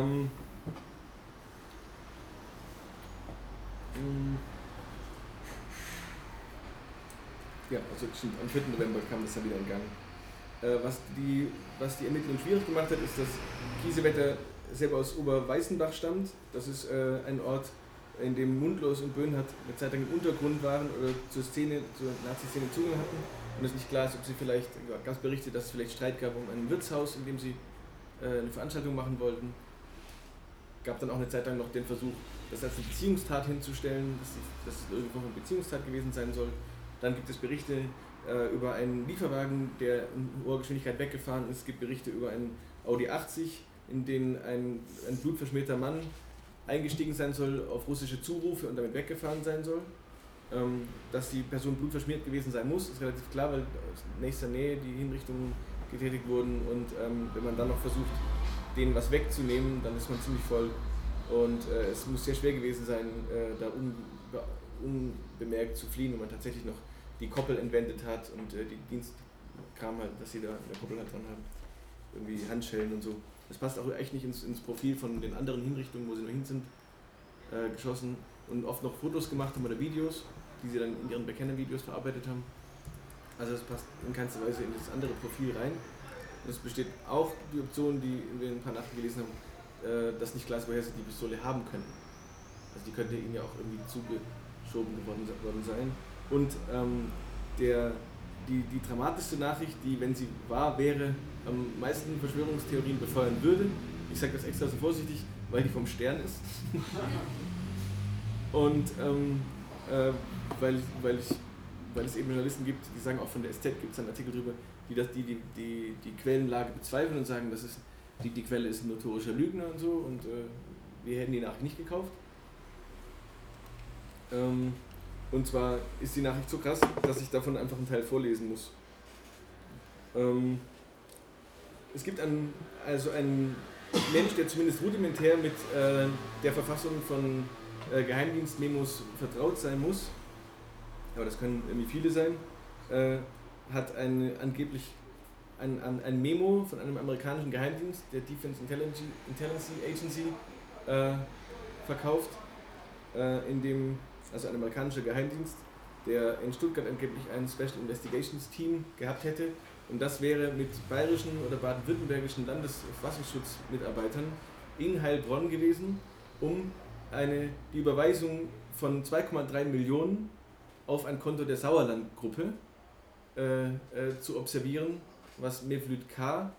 S1: Ja, also stimmt, am 4. November kam das dann wieder in Gang. Was die Ermittlung schwierig gemacht hat, ist, dass Kiesewetter selber aus Oberweißenbach stammt. Das ist ein Ort, in dem Mundlos und Böhnhardt eine Zeit lang im Untergrund waren oder zur Nazi-Szene Zugang hatten. Und es nicht klar ist, ob sie vielleicht, gab es Berichte, dass es vielleicht Streit gab um ein Wirtshaus, in dem sie eine Veranstaltung machen wollten. Gab dann auch eine Zeit lang noch den Versuch, das als eine Beziehungstat hinzustellen, dass es irgendwo eine Beziehungstat gewesen sein soll. Dann gibt es Berichte über einen Lieferwagen, der in hoher Geschwindigkeit weggefahren ist. Es gibt Berichte über einen Audi 80, in den ein blutverschmierter Mann eingestiegen sein soll auf russische Zurufe und damit weggefahren sein soll. Dass die Person blutverschmiert gewesen sein muss, ist relativ klar, weil aus nächster Nähe die Hinrichtungen getätigt wurden und wenn man dann noch versucht, denen was wegzunehmen, dann ist man ziemlich voll und es muss sehr schwer gewesen sein, da unbemerkt zu fliehen, wenn man tatsächlich noch die Koppel entwendet hat und die Dienstkram halt, dass sie da in der Koppel halt dran haben, irgendwie Handschellen und so. Das passt auch echt nicht ins Profil von den anderen Hinrichtungen, wo sie nur hin sind, geschossen und oft noch Fotos gemacht haben oder Videos, die sie dann in ihren Bekennervideos verarbeitet haben. Also das passt in keinster Weise in das andere Profil rein. Und es besteht auch die Option, die wir in ein paar Nachrichten gelesen haben, dass nicht klar ist, woher sie die Pistole haben könnten. Also die könnte ihnen ja auch irgendwie zugeschoben worden sein. Und die dramatischste Nachricht, die, wenn sie wahr wäre, am meisten Verschwörungstheorien befeuern würde, ich sage das extra so vorsichtig, weil die vom Stern ist. Und weil es eben Journalisten gibt, die sagen, auch von der SZ gibt es einen Artikel drüber, die Quellenlage bezweifeln und sagen, das ist, die Quelle ist ein notorischer Lügner und so und wir hätten die Nachricht nicht gekauft. Und zwar ist die Nachricht so krass, dass ich davon einfach einen Teil vorlesen muss. Es gibt einen Mensch, der zumindest rudimentär mit der Verfassung von Geheimdienstmemos vertraut sein muss, aber das können irgendwie viele sein, hat angeblich ein Memo von einem amerikanischen Geheimdienst, der Defense Intelligence Agency, verkauft, also ein amerikanischer Geheimdienst, der in Stuttgart angeblich ein Special Investigations Team gehabt hätte und das wäre mit bayerischen oder baden-württembergischen Landesverfassungsschutzmitarbeitern in Heilbronn gewesen, um die Überweisung von 2,3 Millionen auf ein Konto der Sauerland-Gruppe zu observieren, was Mevlüt K.,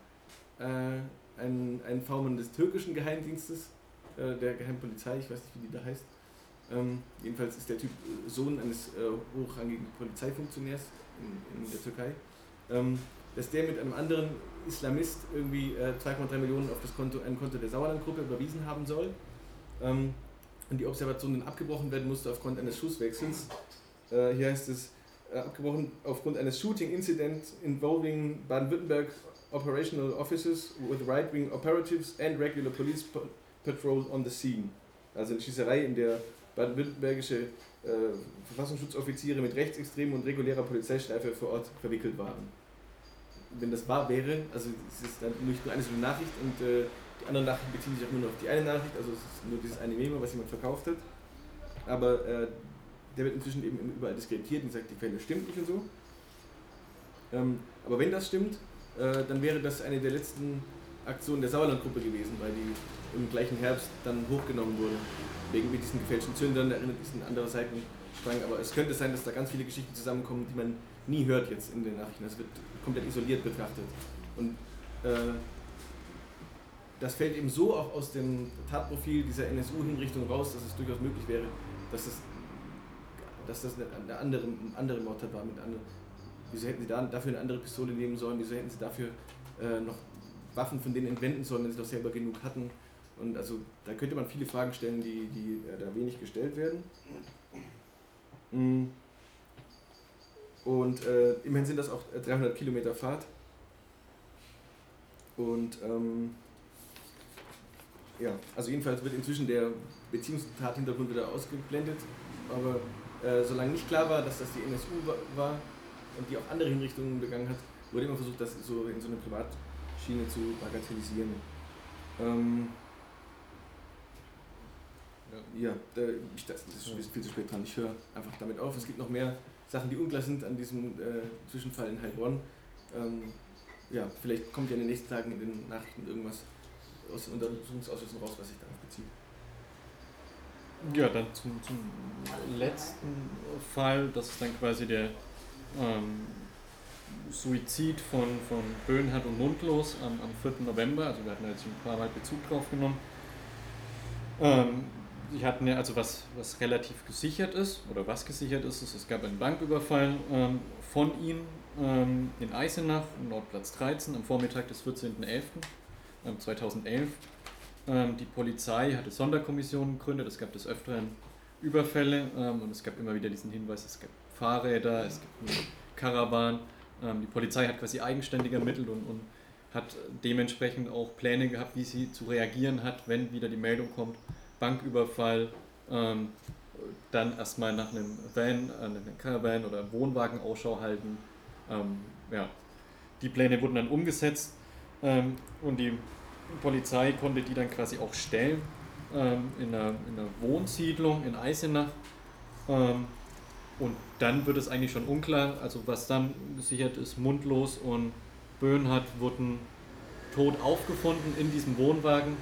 S1: ein V-Mann des türkischen Geheimdienstes, der Geheimpolizei, ich weiß nicht, wie die da heißt, Jedenfalls ist der Typ Sohn eines hochrangigen Polizeifunktionärs in der Türkei. Dass der mit einem anderen Islamist irgendwie 2,3 Millionen auf ein Konto der Sauerlandgruppe überwiesen haben soll. Und die Observation dann abgebrochen werden musste aufgrund eines Schusswechsels. Hier heißt es, abgebrochen aufgrund eines Shooting Incident involving Baden-Württemberg operational officers with right-wing operatives and regular police patrol on the scene. Also eine Schießerei, in der baden-württembergische Verfassungsschutzoffiziere mit rechtsextremen und regulärer Polizeistreife vor Ort verwickelt waren. Wenn das wahr wäre, also es ist dann nicht nur eine so eine Nachricht und die anderen Nachrichten beziehen sich auch nur noch auf die eine Nachricht, also es ist nur dieses eine Memo, was jemand verkauft hat. Aber der wird inzwischen eben überall diskreditiert und sagt, die Quelle stimmt nicht und so. Aber wenn das stimmt, dann wäre das eine der letzten Aktionen der Sauerlandgruppe gewesen, weil die im gleichen Herbst dann hochgenommen wurde. Wegen mit diesen gefälschten Zündern, erinnert sich an andere Seitenstrang. Aber es könnte sein, dass da ganz viele Geschichten zusammenkommen, die man nie hört jetzt in den Nachrichten. Das wird komplett isoliert betrachtet. Und das fällt eben so auch aus dem Tatprofil dieser NSU-Hinrichtung raus, dass es durchaus möglich wäre, dass das eine andere Mordtat war. Wieso hätten sie dafür eine andere Pistole nehmen sollen? Wieso hätten sie dafür noch Waffen von denen entwenden sollen, wenn sie doch selber genug hatten? Und also da könnte man viele Fragen stellen, die da wenig gestellt werden. Und immerhin sind das auch 300 Kilometer Fahrt. Und ja, also jedenfalls wird inzwischen der Beziehungstathintergrund wieder ausgeblendet. Aber solange nicht klar war, dass das die NSU war und die auch andere Hinrichtungen begangen hat, wurde immer versucht, das so in so eine Privatschiene zu bagatellisieren. Das ist viel zu spät dran. Ich höre einfach damit auf. Es gibt noch mehr Sachen, die unklar sind an diesem Zwischenfall in Heilbronn. Vielleicht kommt ja in den nächsten Tagen in den Nachrichten irgendwas aus den Untersuchungsausschüssen raus, was sich darauf bezieht.
S2: Ja, dann zum letzten Fall, das ist dann quasi der Suizid von Böhnhardt und Mundlos am 4. November, also wir hatten jetzt ein paar Mal Bezug drauf genommen. Sie hatten ja, also was relativ gesichert ist, oder was gesichert ist, es gab einen Banküberfall von ihm in Eisenach, Nordplatz 13, am Vormittag des 14.11.2011. Die Polizei hatte Sonderkommissionen gegründet, es gab des Öfteren Überfälle und es gab immer wieder diesen Hinweis, es gibt Fahrräder, es gibt eine Karawan. Die Polizei hat quasi eigenständig ermittelt und hat dementsprechend auch Pläne gehabt, wie sie zu reagieren hat, wenn wieder die Meldung kommt, Banküberfall, dann erstmal nach einem Van, einem Caravan oder Wohnwagen Ausschau halten. Die Pläne wurden dann umgesetzt und die Polizei konnte die dann quasi auch stellen in einer Wohnsiedlung in Eisenach. Und dann wird es eigentlich schon unklar, also was dann gesichert ist, Mundlos und Böhnhardt wurden tot aufgefunden in diesem Wohnwagen.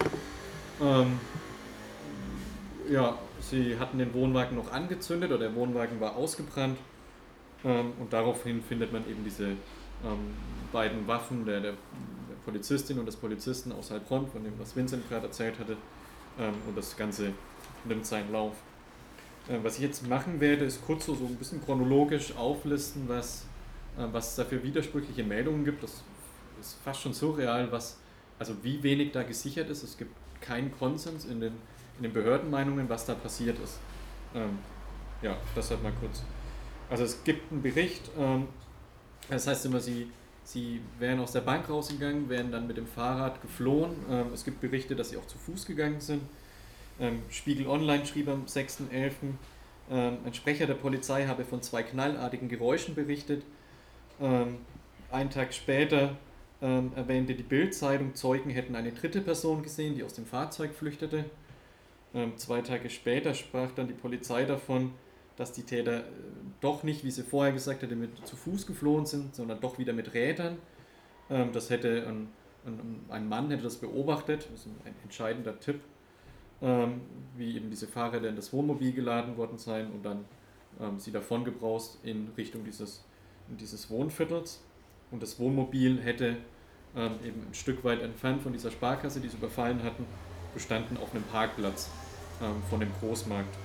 S2: Sie hatten den Wohnwagen noch angezündet oder der Wohnwagen war ausgebrannt und daraufhin findet man eben diese beiden Waffen der Polizistin und des Polizisten aus Heilbronn, von dem was Vincent gerade erzählt hatte, und das Ganze nimmt seinen Lauf. Was ich jetzt machen werde, ist kurz so ein bisschen chronologisch auflisten, was es da für widersprüchliche Meldungen gibt. Das ist fast schon surreal, also wie wenig da gesichert ist. Es gibt keinen Konsens in den Behördenmeinungen, was da passiert ist. Das halt mal kurz. Also es gibt einen Bericht, das heißt immer, sie wären aus der Bank rausgegangen, wären dann mit dem Fahrrad geflohen. Es gibt Berichte, dass sie auch zu Fuß gegangen sind. Spiegel Online schrieb am 6.11., ein Sprecher der Polizei habe von 2 knallartigen Geräuschen berichtet. Einen Tag später erwähnte die Bild-Zeitung, Zeugen hätten eine dritte Person gesehen, die aus dem Fahrzeug flüchtete. 2 Tage später sprach dann die Polizei davon, dass die Täter doch nicht, wie sie vorher gesagt hatte, zu Fuß geflohen sind, sondern doch wieder mit Rädern. Das hätte ein Mann hätte das beobachtet, das ist ein entscheidender Tipp, wie eben diese Fahrräder in das Wohnmobil geladen worden seien und dann sie davon gebraust in Richtung dieses Wohnviertels. Und das Wohnmobil hätte eben ein Stück weit entfernt von dieser Sparkasse, die sie überfallen hatten, bestanden auf einem Parkplatz von dem Großmarkt.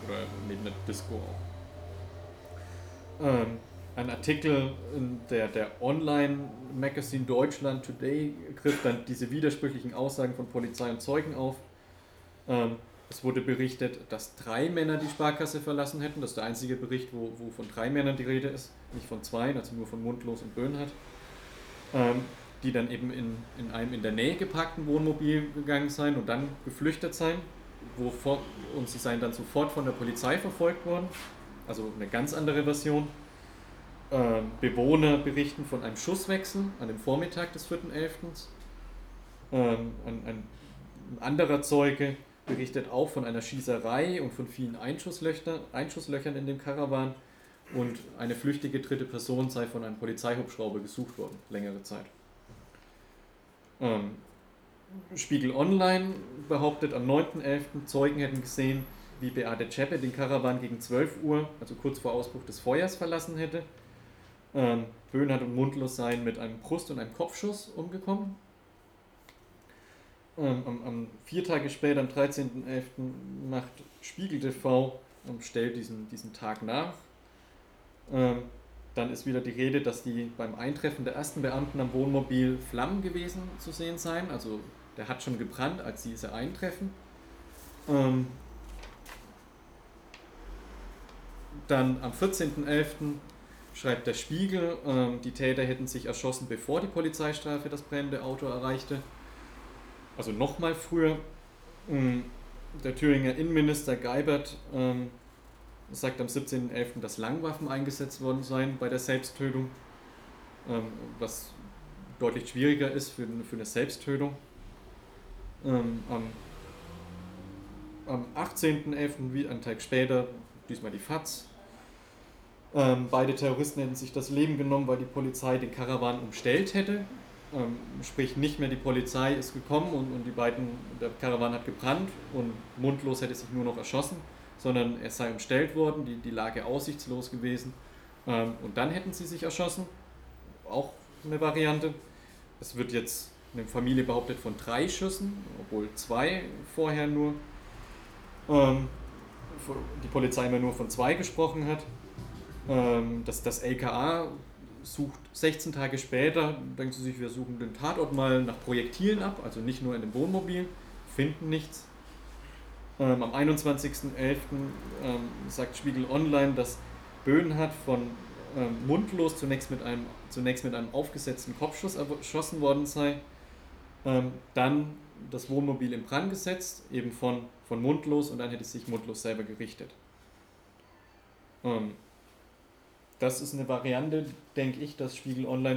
S2: oder neben einer Disco auch. Ein Artikel der Online-Magazin Deutschland Today griff dann diese widersprüchlichen Aussagen von Polizei und Zeugen auf. Es wurde berichtet, dass 3 Männer die Sparkasse verlassen hätten. Das ist der einzige Bericht, wo von 3 Männern die Rede ist, nicht von 2, also nur von Mundlos und Böhnhardt, die dann eben in einem in der Nähe geparkten Wohnmobil gegangen seien und dann geflüchtet seien, und sie seien dann sofort von der Polizei verfolgt worden. Also eine ganz andere Version. Bewohner berichten von einem Schusswechsel an dem Vormittag des 4.11. Ein anderer Zeuge berichtet auch von einer Schießerei und von vielen Einschusslöchern in dem Karawan, und eine flüchtige dritte Person sei von einem Polizeihubschrauber gesucht worden, längere Zeit. Spiegel Online behauptet, am 9.11. Zeugen hätten gesehen, wie Beate Zschäpe den Karawan gegen 12 Uhr, also kurz vor Ausbruch des Feuers, verlassen hätte. Böhnhardt und Mundlos seien mit einem Brust- und einem Kopfschuss umgekommen. 4 Tage später, am 13.11., macht Spiegel TV, stellt diesen Tag nach. Dann ist wieder die Rede, dass beim Eintreffen der ersten Beamten am Wohnmobil Flammen gewesen zu sehen seien. Also der hat schon gebrannt, als diese eintreffen. Dann am 14.11. schreibt der Spiegel, die Täter hätten sich erschossen, bevor die Polizeistreife das brennende Auto erreichte. Also nochmal früher. Der Thüringer Innenminister Geibert sagt am 17.11., dass Langwaffen eingesetzt worden seien bei der Selbsttötung, was deutlich schwieriger ist für eine Selbsttötung. Am 18.11., wie einen Tag später, diesmal die FAZ, beide Terroristen hätten sich das Leben genommen, weil die Polizei den Karawan umstellt hätte. Sprich, nicht mehr die Polizei ist gekommen und der Karawan hat gebrannt und Mundlos hätte sich nur noch erschossen, sondern er sei umstellt worden, die Lage aussichtslos gewesen, und dann hätten sie sich erschossen. Auch eine Variante. Es wird jetzt in der Familie behauptet von 3 Schüssen, obwohl 2 vorher nur. Die Polizei immer nur von 2 gesprochen hat. Das LKA sucht 16 Tage später, denken sie sich, wir suchen den Tatort mal nach Projektilen ab, also nicht nur in dem Wohnmobil, finden nichts. Am 21.11. Sagt Spiegel Online, dass Böhnhardt von Mundlos zunächst mit einem aufgesetzten Kopfschuss erschossen worden sei, dann das Wohnmobil in Brand gesetzt, eben von Mundlos, und dann hätte sich Mundlos selber gerichtet. Das ist eine Variante, denke ich, dass Spiegel Online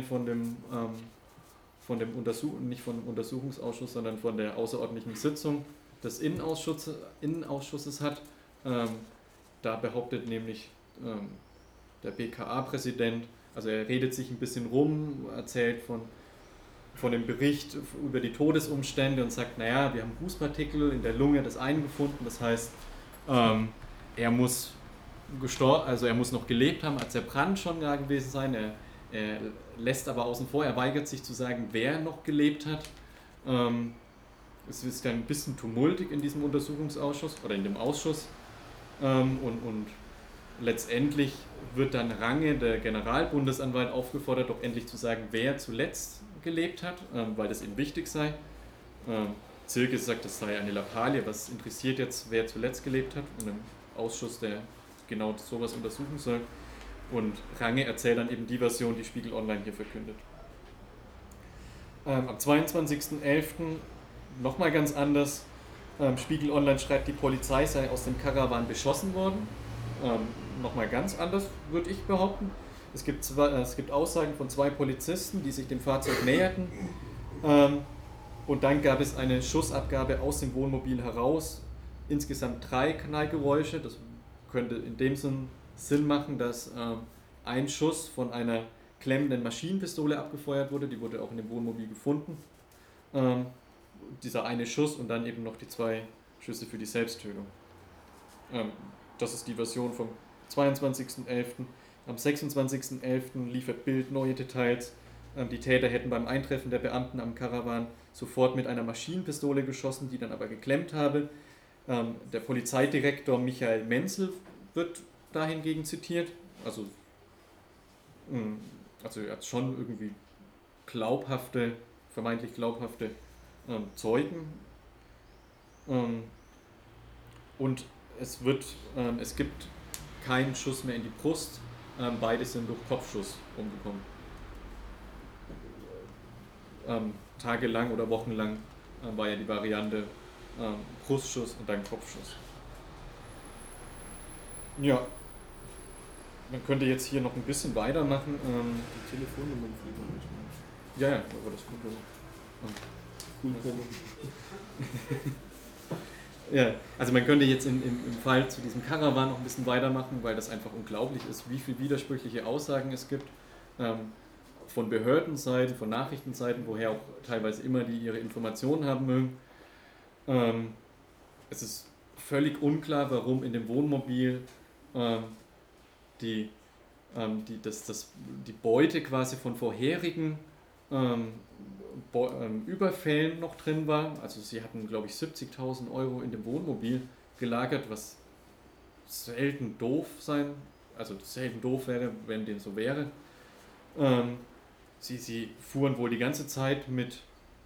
S2: nicht vom Untersuchungsausschuss, sondern von der außerordentlichen Sitzung des Innenausschusses hat. Da behauptet nämlich der BKA-Präsident, also er redet sich ein bisschen rum, erzählt von dem Bericht über die Todesumstände und sagt, naja, wir haben Rußpartikel in der Lunge des einen gefunden, das heißt, er muss noch gelebt haben, als der Brand schon da gewesen sein. Er lässt aber außen vor, er weigert sich zu sagen, wer noch gelebt hat. Es ist dann ein bisschen tumultig in diesem Untersuchungsausschuss oder in dem Ausschuss. Und letztendlich wird dann Range, der Generalbundesanwalt, aufgefordert, doch endlich zu sagen, wer zuletzt gelebt hat, weil das ihm wichtig sei. Zirke sagt, das sei eine Lappalie, was interessiert jetzt, wer zuletzt gelebt hat, in einem Ausschuss, der genau sowas untersuchen soll. Und Range erzählt dann eben die Version, die Spiegel Online hier verkündet. Am 22.11. nochmal ganz anders. Spiegel Online schreibt, die Polizei sei aus dem Karawan beschossen worden. Nochmal ganz anders, würde ich behaupten. Es gibt Aussagen von 2 Polizisten, die sich dem Fahrzeug näherten. Und dann gab es eine Schussabgabe aus dem Wohnmobil heraus. Insgesamt 3 Knallgeräusche. Das könnte in dem Sinn machen, dass ein Schuss von einer klemmenden Maschinenpistole abgefeuert wurde. Die wurde auch in dem Wohnmobil gefunden. Dieser eine Schuss und dann eben noch die 2 Schüsse für die Selbsttötung. Das ist die Version vom 22.11. Am 26.11. liefert Bild neue Details. Die Täter hätten beim Eintreffen der Beamten am Karawan sofort mit einer Maschinenpistole geschossen, die dann aber geklemmt habe. Der Polizeidirektor Michael Menzel wird dahingegen zitiert. Also er hat schon irgendwie vermeintlich glaubhafte Zeugen. Und es gibt keinen Schuss mehr in die Brust. Beide sind durch Kopfschuss umgekommen. Tagelang oder wochenlang war ja die Variante Brustschuss und dann Kopfschuss. Ja, man könnte jetzt hier noch ein bisschen weitermachen.
S1: Die Telefonnummern fliegen nicht mehr.
S2: Ja, aber das kommt ja. Ja, also man könnte jetzt im Fall zu diesem Caravan noch ein bisschen weitermachen, weil das einfach unglaublich ist, wie viele widersprüchliche Aussagen es gibt. Von Behördenseiten, von Nachrichtenseiten, woher auch teilweise immer die ihre Informationen haben mögen. Es ist völlig unklar, warum in dem Wohnmobil die Beute quasi von vorherigen Überfällen noch drin war. Also sie hatten, glaube ich, 70.000 Euro in dem Wohnmobil gelagert, was selten doof wäre, wenn dem so wäre. Sie fuhren wohl die ganze Zeit mit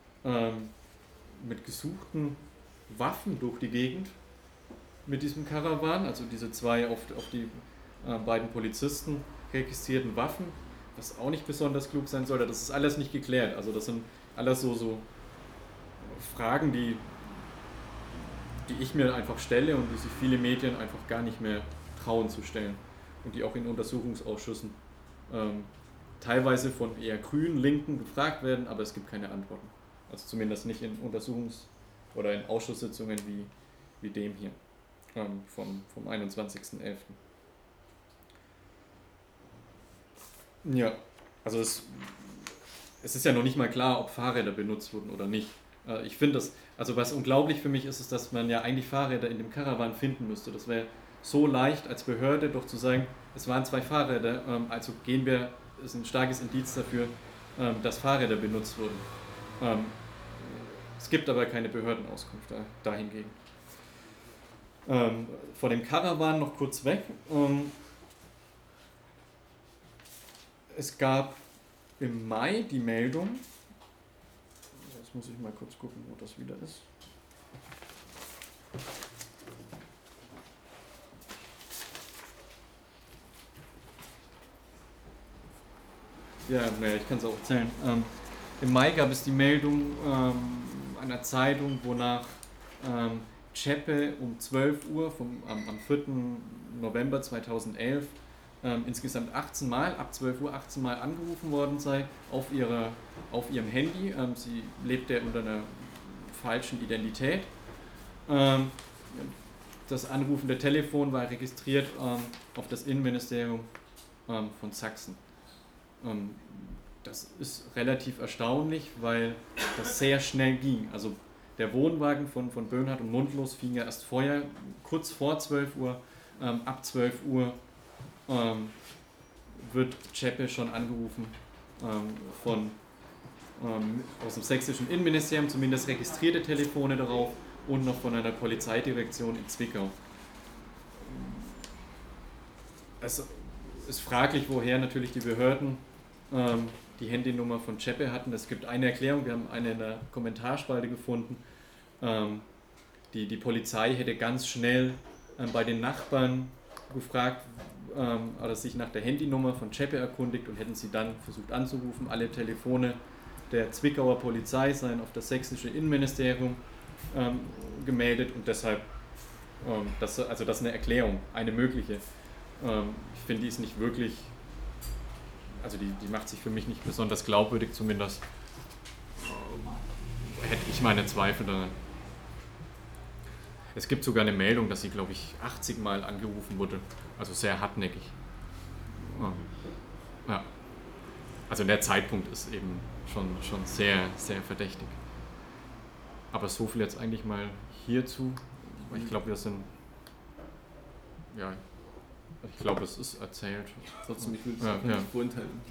S2: gesuchten Waffen durch die Gegend mit diesem Caravan, also diese zwei auf die beiden Polizisten registrierten Waffen, was auch nicht besonders klug sein sollte. Das ist alles nicht geklärt. Also das sind alles so Fragen, die ich mir einfach stelle und die sich viele Medien einfach gar nicht mehr trauen zu stellen und die auch in Untersuchungsausschüssen teilweise von eher grünen Linken gefragt werden, aber es gibt keine Antworten. Also zumindest nicht in oder in Ausschusssitzungen wie dem hier vom 21.11. Ja, also es ist ja noch nicht mal klar, ob Fahrräder benutzt wurden oder nicht. Ich finde das, also was unglaublich für mich ist, dass man ja eigentlich Fahrräder in dem Caravan finden müsste. Das wäre so leicht als Behörde doch zu sagen, es waren 2 Fahrräder, also ist ein starkes Indiz dafür, dass Fahrräder benutzt wurden. Es gibt aber keine Behördenauskunft dahingegen. Vor dem Caravan noch kurz weg. Es gab im Mai die Meldung, jetzt muss ich mal kurz gucken, wo das wieder ist. Ja, ich kann es auch erzählen. Im Mai gab es die Meldung einer Zeitung, wonach Zschäpe um 12 Uhr am 4. November 2011 insgesamt 18 Mal, ab 12 Uhr 18 Mal angerufen worden sei auf ihrem Handy. Sie lebte unter einer falschen Identität. Das anrufende Telefon war registriert auf das Innenministerium von Sachsen. Das ist relativ erstaunlich, weil das sehr schnell ging. Also der Wohnwagen von Böhnhardt und Mundlos fing ja erst vorher, kurz vor 12 Uhr, ab 12 Uhr wird Zschäpe schon angerufen aus dem sächsischen Innenministerium, zumindest registrierte Telefone darauf und noch von einer Polizeidirektion in Zwickau. Es ist fraglich, woher natürlich die Behörden die Handynummer von Zschäpe hatten. Es gibt eine Erklärung, wir haben eine in der Kommentarspalte gefunden. Die Polizei hätte ganz schnell bei den Nachbarn gefragt oder sich nach der Handynummer von Zschäpe erkundigt und hätten sie dann versucht anzurufen. Alle Telefone der Zwickauer Polizei seien auf das sächsische Innenministerium gemeldet und deshalb, das ist eine Erklärung, eine mögliche. Ich finde, die ist nicht wirklich, also die macht sich für mich nicht besonders glaubwürdig, zumindest hätte ich meine Zweifel daran. Es gibt sogar eine Meldung, dass sie, glaube ich, 80 Mal angerufen wurde, also sehr hartnäckig. Ja. Also der Zeitpunkt ist eben schon sehr, sehr verdächtig. Aber so viel jetzt eigentlich mal hierzu. Ich glaube, wir sind, ja, ich glaube, es ist erzählt.
S1: Trotzdem, ich will es nicht vorenthalten.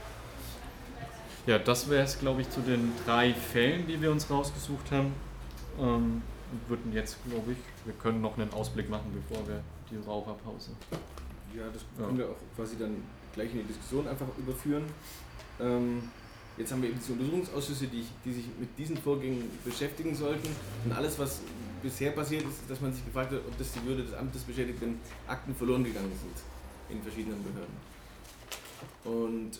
S2: Ja, das wäre es, glaube ich, zu den 3 Fällen, die wir uns rausgesucht haben. Würden jetzt, glaube ich, wir können noch einen Ausblick machen, bevor wir die Raucherpause.
S1: Ja, das können wir auch quasi dann gleich in die Diskussion einfach überführen. Jetzt haben wir eben diese Untersuchungsausschüsse, die sich mit diesen Vorgängen beschäftigen sollten. Und alles, was bisher passiert ist, dass man sich gefragt hat, ob das die Würde des Amtes beschädigt, wenn Akten verloren gegangen sind in verschiedenen Behörden. Und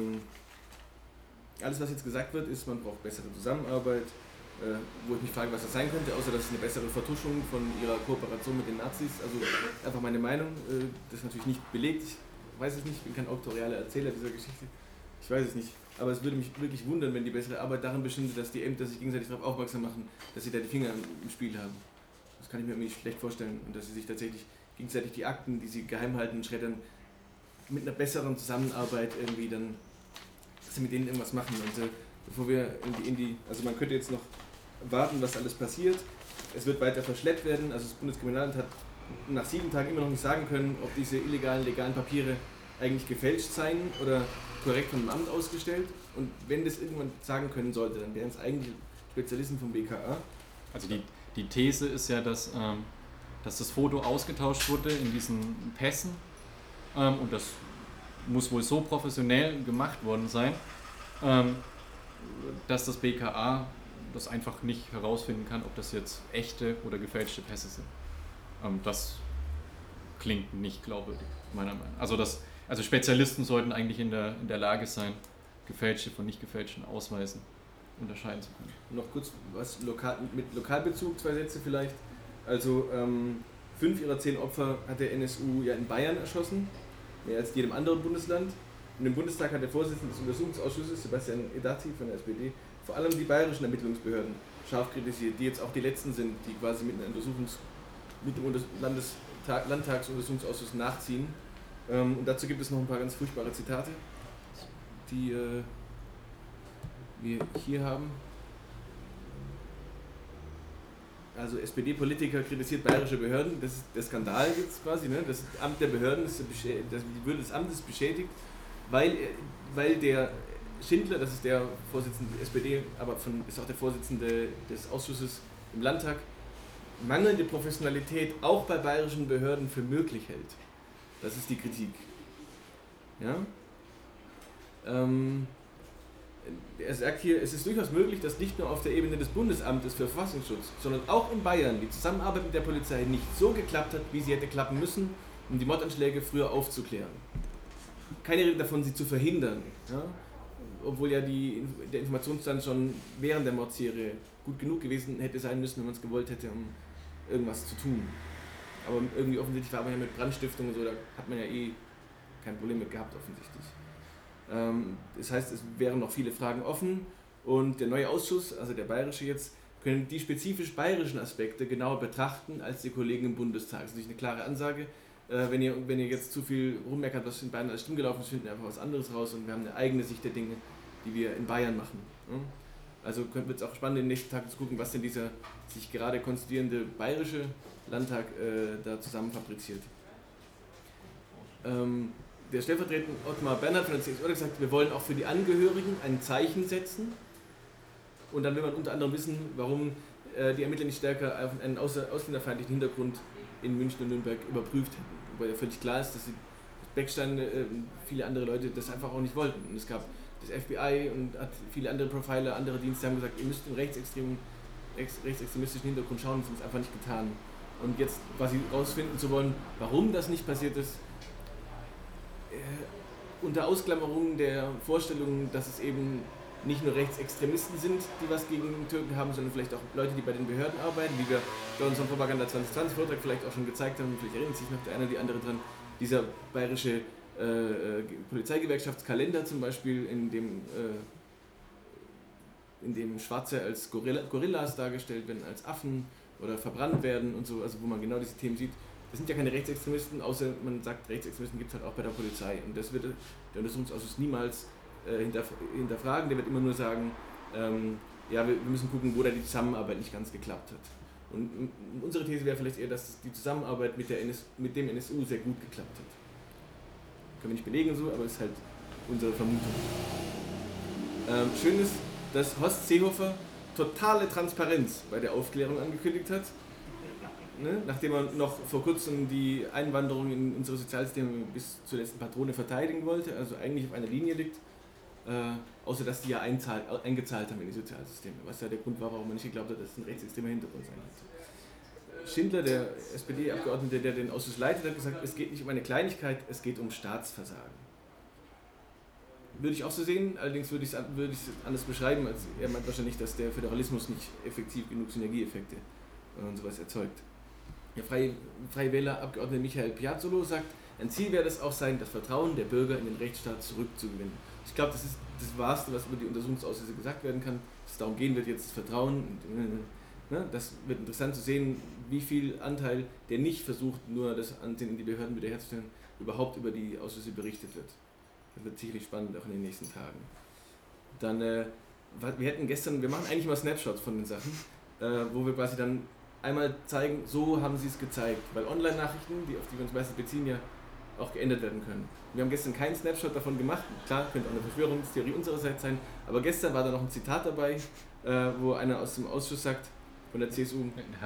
S1: alles, was jetzt gesagt wird, ist, man braucht bessere Zusammenarbeit, wo ich mich frage, was das sein könnte, außer dass es eine bessere Vertuschung von ihrer Kooperation mit den Nazis. Also einfach meine Meinung, das ist natürlich nicht belegt, ich weiß es nicht, ich bin kein autorialer Erzähler dieser Geschichte, ich weiß es nicht. Aber es würde mich wirklich wundern, wenn die bessere Arbeit darin bestünde, dass die Ämter sich gegenseitig darauf aufmerksam machen, dass sie da die Finger im Spiel haben. Das kann ich mir irgendwie schlecht vorstellen. Und dass sie sich tatsächlich gegenseitig die Akten, die sie geheim halten und schreddern, mit einer besseren Zusammenarbeit irgendwie dann, dass sie mit denen irgendwas machen. Und bevor wir also man könnte jetzt noch warten, was alles passiert. Es wird weiter verschleppt werden. Also das Bundeskriminalamt hat nach 7 Tagen immer noch nicht sagen können, ob diese illegalen, legalen Papiere eigentlich gefälscht seien oder korrekt von dem Amt ausgestellt. Und wenn das irgendwann sagen können sollte, dann wären es eigentlich Spezialisten vom BKA.
S2: Also die These ist ja, dass das Foto ausgetauscht wurde in diesen Pässen und das muss wohl so professionell gemacht worden sein, dass das BKA das einfach nicht herausfinden kann, ob das jetzt echte oder gefälschte Pässe sind. Das klingt nicht glaubwürdig, meiner Meinung nach. Also Spezialisten sollten eigentlich in der Lage sein, gefälschte von nicht gefälschten Ausweisen unterscheiden zu können.
S1: Noch kurz was mit Lokalbezug, 2 Sätze vielleicht. Also 5 ihrer 10 Opfer hat der NSU ja in Bayern erschossen, mehr als jedem anderen Bundesland. Und im Bundestag hat der Vorsitzende des Untersuchungsausschusses, Sebastian Edati von der SPD, vor allem die bayerischen Ermittlungsbehörden scharf kritisiert, die jetzt auch die letzten sind, die quasi mit dem Landtagsuntersuchungsausschuss nachziehen. Und dazu gibt es noch ein paar ganz furchtbare Zitate, die wir hier haben. Also SPD-Politiker kritisiert bayerische Behörden, das ist der Skandal jetzt quasi, ne? Das Amt der Behörden, die Würde des Amtes beschädigt, weil der Schindler, das ist der Vorsitzende der SPD, aber ist auch der Vorsitzende des Ausschusses im Landtag, mangelnde Professionalität auch bei bayerischen Behörden für möglich hält. Das ist die Kritik. Ja? Er sagt hier, es ist durchaus möglich, dass nicht nur auf der Ebene des Bundesamtes für Verfassungsschutz, sondern auch in Bayern die Zusammenarbeit mit der Polizei nicht so geklappt hat, wie sie hätte klappen müssen, um die Mordanschläge früher aufzuklären. Keine Rede davon, sie zu verhindern. Ja? Obwohl ja der Informationsstand schon während der Mordserie gut genug gewesen hätte sein müssen, wenn man es gewollt hätte, um irgendwas zu tun. Aber irgendwie offensichtlich war man ja mit Brandstiftung und so, da hat man ja kein Problem mit gehabt, offensichtlich. Das heißt, es wären noch viele Fragen offen und der neue Ausschuss, also der bayerische jetzt, können die spezifisch bayerischen Aspekte genauer betrachten als die Kollegen im Bundestag. Das ist natürlich eine klare Ansage. Wenn ihr jetzt zu viel rummeckert, was in Bayern alles stimmt gelaufen ist, finden wir einfach was anderes raus und wir haben eine eigene Sicht der Dinge, die wir in Bayern machen. Also wird es auch spannend in den nächsten Tagen zu gucken, was denn dieser sich gerade konstituierende bayerische Landtag da zusammen fabriziert. Der stellvertretende Ottmar Bernhard von der CSU hat gesagt, wir wollen auch für die Angehörigen ein Zeichen setzen und dann will man unter anderem wissen, warum die Ermittler nicht stärker auf einen ausländerfeindlichen Hintergrund in München und Nürnberg überprüft hätten. Wobei ja völlig klar ist, dass Beckstein viele andere Leute das einfach auch nicht wollten. Und es gab das FBI und hat viele andere Profiler, andere Dienste haben gesagt, ihr müsst den rechtsextremistischen Hintergrund schauen, das haben es einfach nicht getan. Und jetzt quasi rausfinden zu wollen, warum das nicht passiert ist, unter Ausklammerung der Vorstellung, dass es eben nicht nur Rechtsextremisten sind, die was gegen Türken haben, sondern vielleicht auch Leute, die bei den Behörden arbeiten, wie wir bei unserem Propaganda 2020 Vortrag vielleicht auch schon gezeigt haben, vielleicht erinnert sich noch der eine oder die andere dran, dieser bayerische Polizeigewerkschaftskalender zum Beispiel, in dem Schwarze als Gorillas dargestellt werden, als Affen oder verbrannt werden und so, also wo man genau diese Themen sieht. Das sind ja keine Rechtsextremisten, außer man sagt, Rechtsextremisten gibt es halt auch bei der Polizei. Und das wird der Untersuchungsausschuss niemals hinterfragen, der wird immer nur sagen, ja, wir müssen gucken, wo da die Zusammenarbeit nicht ganz geklappt hat. Und unsere These wäre vielleicht eher, dass die Zusammenarbeit mit dem NSU sehr gut geklappt hat. Können wir nicht belegen so, aber es ist halt unsere Vermutung. Schön ist, dass Horst Seehofer totale Transparenz bei der Aufklärung angekündigt hat. Ne? Nachdem er noch vor kurzem die Einwanderung in unsere Sozialsysteme bis zur letzten Patrone verteidigen wollte, also eigentlich auf einer Linie liegt, außer dass die ja eingezahlt haben in die Sozialsysteme, was ja der Grund war, warum man nicht geglaubt hat, dass es ein rechtsextremer Hintergrund sein wird. Schindler, der SPD-Abgeordnete, der den Ausschuss leitet, hat gesagt, es geht nicht um eine Kleinigkeit, es geht um Staatsversagen. Würde ich auch so sehen, allerdings würde ich es anders beschreiben, als er meint wahrscheinlich, dass der Föderalismus nicht effektiv genug Synergieeffekte und sowas erzeugt. Der Freie Wähler-Abgeordnete Michael Piazzolo sagt, ein Ziel werde es auch sein, das Vertrauen der Bürger in den Rechtsstaat zurückzugewinnen. Ich glaube, das ist das Wahrste, was über die Untersuchungsausschüsse gesagt werden kann, dass es darum gehen wird, jetzt das Vertrauen. Das wird interessant zu sehen, wie viel Anteil, der nicht versucht, nur das Ansehen in die Behörden wiederherzustellen, überhaupt über die Ausschüsse berichtet wird. Das wird sicherlich spannend, auch in den nächsten Tagen. Dann, wir machen eigentlich immer Snapshots von den Sachen, wo wir quasi dann einmal zeigen, so haben sie es gezeigt, weil Online-Nachrichten, auf die wir uns meistens beziehen, ja auch geändert werden können. Wir haben gestern keinen Snapshot davon gemacht, klar, könnte auch eine Verschwörungstheorie unsererseits sein, aber gestern war da noch ein Zitat dabei, wo einer aus dem Ausschuss sagt, von der CSU,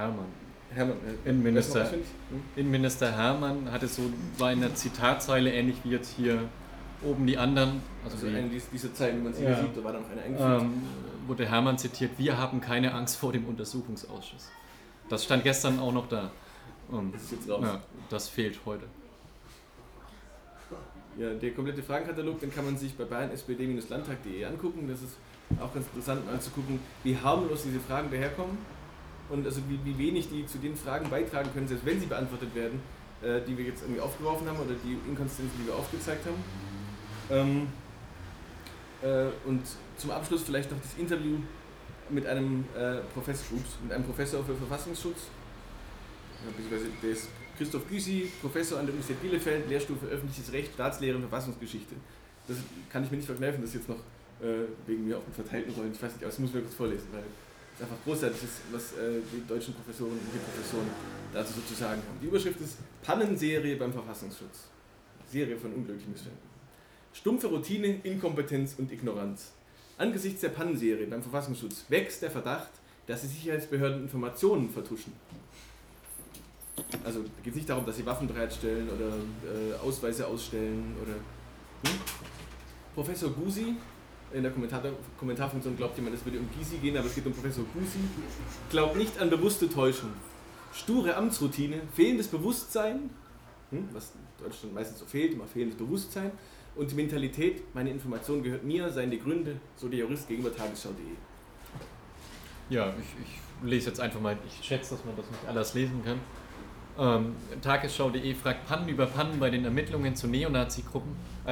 S2: Innenminister Hermann hatte war in der Zitatzeile ähnlich wie jetzt hier oben die anderen.
S1: Also eine dieser Zeilen, wie man sie hier sieht, da war dann noch eine eingefügt.
S2: Wurde Hermann zitiert, wir haben keine Angst vor dem Untersuchungsausschuss. Das stand gestern auch noch da.
S1: Das ist jetzt raus.
S2: Ja, das fehlt heute.
S1: Ja, der komplette Fragenkatalog, den kann man sich bei bayern-spd-landtag.de angucken. Das ist auch ganz interessant, mal zu gucken, wie harmlos diese Fragen daherkommen und also wie wenig die zu den Fragen beitragen können, selbst wenn sie beantwortet werden, die wir jetzt irgendwie aufgeworfen haben oder die Inkonsistenzen, die wir aufgezeigt haben. Und zum Abschluss vielleicht noch das Interview mit einem Professor für Verfassungsschutz, beziehungsweise der ist Christoph Gysi, Professor an der Universität Bielefeld, Lehrstufe Öffentliches Recht, Staatslehre und Verfassungsgeschichte. Das kann ich mir nicht verkneifen, das jetzt noch wegen mir auf den verteilten Rollen, ich weiß nicht, aber das muss ich mir kurz vorlesen, weil es einfach großartig ist, was die deutschen Professoren und die Professoren dazu so zu sagen haben. Die Überschrift ist Pannenserie beim Verfassungsschutz. Serie von unglücklichen Missständen. Stumpfe Routine, Inkompetenz und Ignoranz. Angesichts der Pannenserie beim Verfassungsschutz wächst der Verdacht, dass die Sicherheitsbehörden Informationen vertuschen. Also da geht es nicht darum, dass sie Waffen bereitstellen oder Ausweise ausstellen oder... Professor Gysi, in der Kommentarfunktion glaubt jemand, es würde um Gysi gehen, aber es geht um Professor Gysi, glaubt nicht an bewusste Täuschung. Sture Amtsroutine, fehlendes Bewusstsein, was in Deutschland meistens so fehlt, immer fehlendes Bewusstsein, und die Mentalität, meine Information gehört mir, seien die Gründe, so der Jurist gegenüber Tagesschau.de.
S2: Ja, ich lese jetzt einfach mal, ich schätze, dass man das nicht alles lesen kann. Tagesschau.de fragt, Pannen über Pannen bei den Ermittlungen zur Neonazi-Gruppe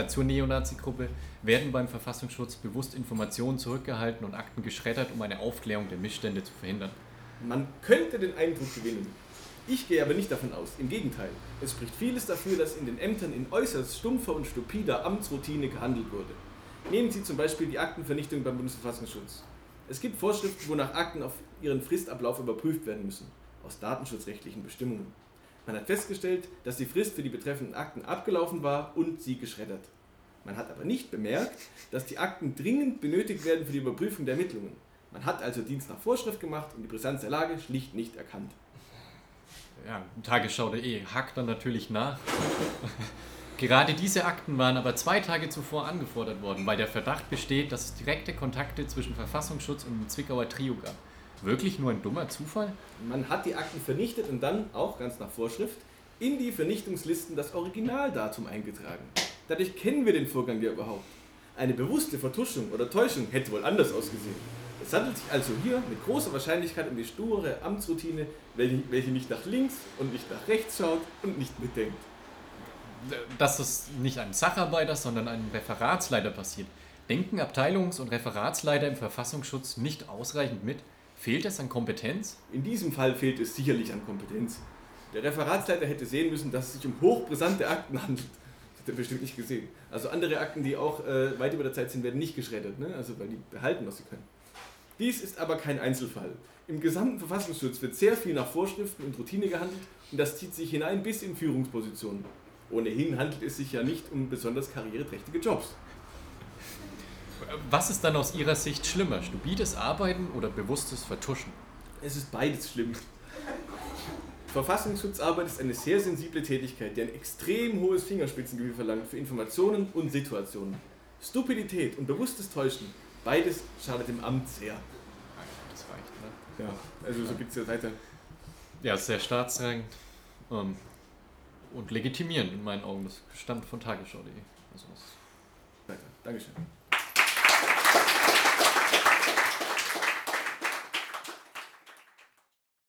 S2: werden beim Verfassungsschutz bewusst Informationen zurückgehalten und Akten geschreddert, um eine Aufklärung der Missstände zu verhindern.
S1: Man könnte den Eindruck gewinnen. Ich gehe aber nicht davon aus. Im Gegenteil, es spricht vieles dafür, dass in den Ämtern in äußerst stumpfer und stupider Amtsroutine gehandelt wurde. Nehmen Sie zum Beispiel die Aktenvernichtung beim Bundesverfassungsschutz. Es gibt Vorschriften, wonach Akten auf ihren Fristablauf überprüft werden müssen, aus datenschutzrechtlichen Bestimmungen. Man hat festgestellt, dass die Frist für die betreffenden Akten abgelaufen war und sie geschreddert. Man hat aber nicht bemerkt, dass die Akten dringend benötigt werden für die Überprüfung der Ermittlungen. Man hat also Dienst nach Vorschrift gemacht und die Brisanz der Lage schlicht nicht erkannt.
S2: Ja, Tagesschau.de hakt dann natürlich nach. Gerade diese Akten waren aber 2 Tage zuvor angefordert worden, weil der Verdacht besteht, dass es direkte Kontakte zwischen Verfassungsschutz und dem Zwickauer Trio gab. Wirklich nur ein dummer Zufall?
S1: Man hat die Akten vernichtet und dann, auch ganz nach Vorschrift, in die Vernichtungslisten das Originaldatum eingetragen. Dadurch kennen wir den Vorgang ja überhaupt. Eine bewusste Vertuschung oder Täuschung hätte wohl anders ausgesehen. Es handelt sich also hier mit großer Wahrscheinlichkeit um die sture Amtsroutine, welche nicht nach links und nicht nach rechts schaut und nicht mitdenkt.
S2: Dass es nicht einem Sacharbeiter, sondern einem Referatsleiter passiert. Denken Abteilungs- und Referatsleiter im Verfassungsschutz nicht ausreichend mit? Fehlt es an Kompetenz?
S1: In diesem Fall fehlt es sicherlich an Kompetenz. Der Referatsleiter hätte sehen müssen, dass es sich um hochbrisante Akten handelt. Das hat er bestimmt nicht gesehen. Also andere Akten, die auch weit über der Zeit sind, werden nicht geschreddert, ne? Also weil die behalten, was sie können. Dies ist aber kein Einzelfall. Im gesamten Verfassungsschutz wird sehr viel nach Vorschriften und Routine gehandelt und das zieht sich hinein bis in Führungspositionen. Ohnehin handelt es sich ja nicht um besonders karriereträchtige Jobs.
S2: Was ist dann aus Ihrer Sicht schlimmer? Stupides Arbeiten oder bewusstes Vertuschen?
S1: Es ist beides schlimm. Verfassungsschutzarbeit ist eine sehr sensible Tätigkeit, die ein extrem hohes Fingerspitzengefühl verlangt für Informationen und Situationen. Stupidität und bewusstes Täuschen, beides schadet dem Amt sehr.
S2: Das reicht, ne?
S1: Ja, also so gibt es ja weiter.
S2: Ja, sehr staatsrein und legitimierend in meinen Augen. Das stammt von tagesschau.de. Also
S1: Weiter. Dankeschön.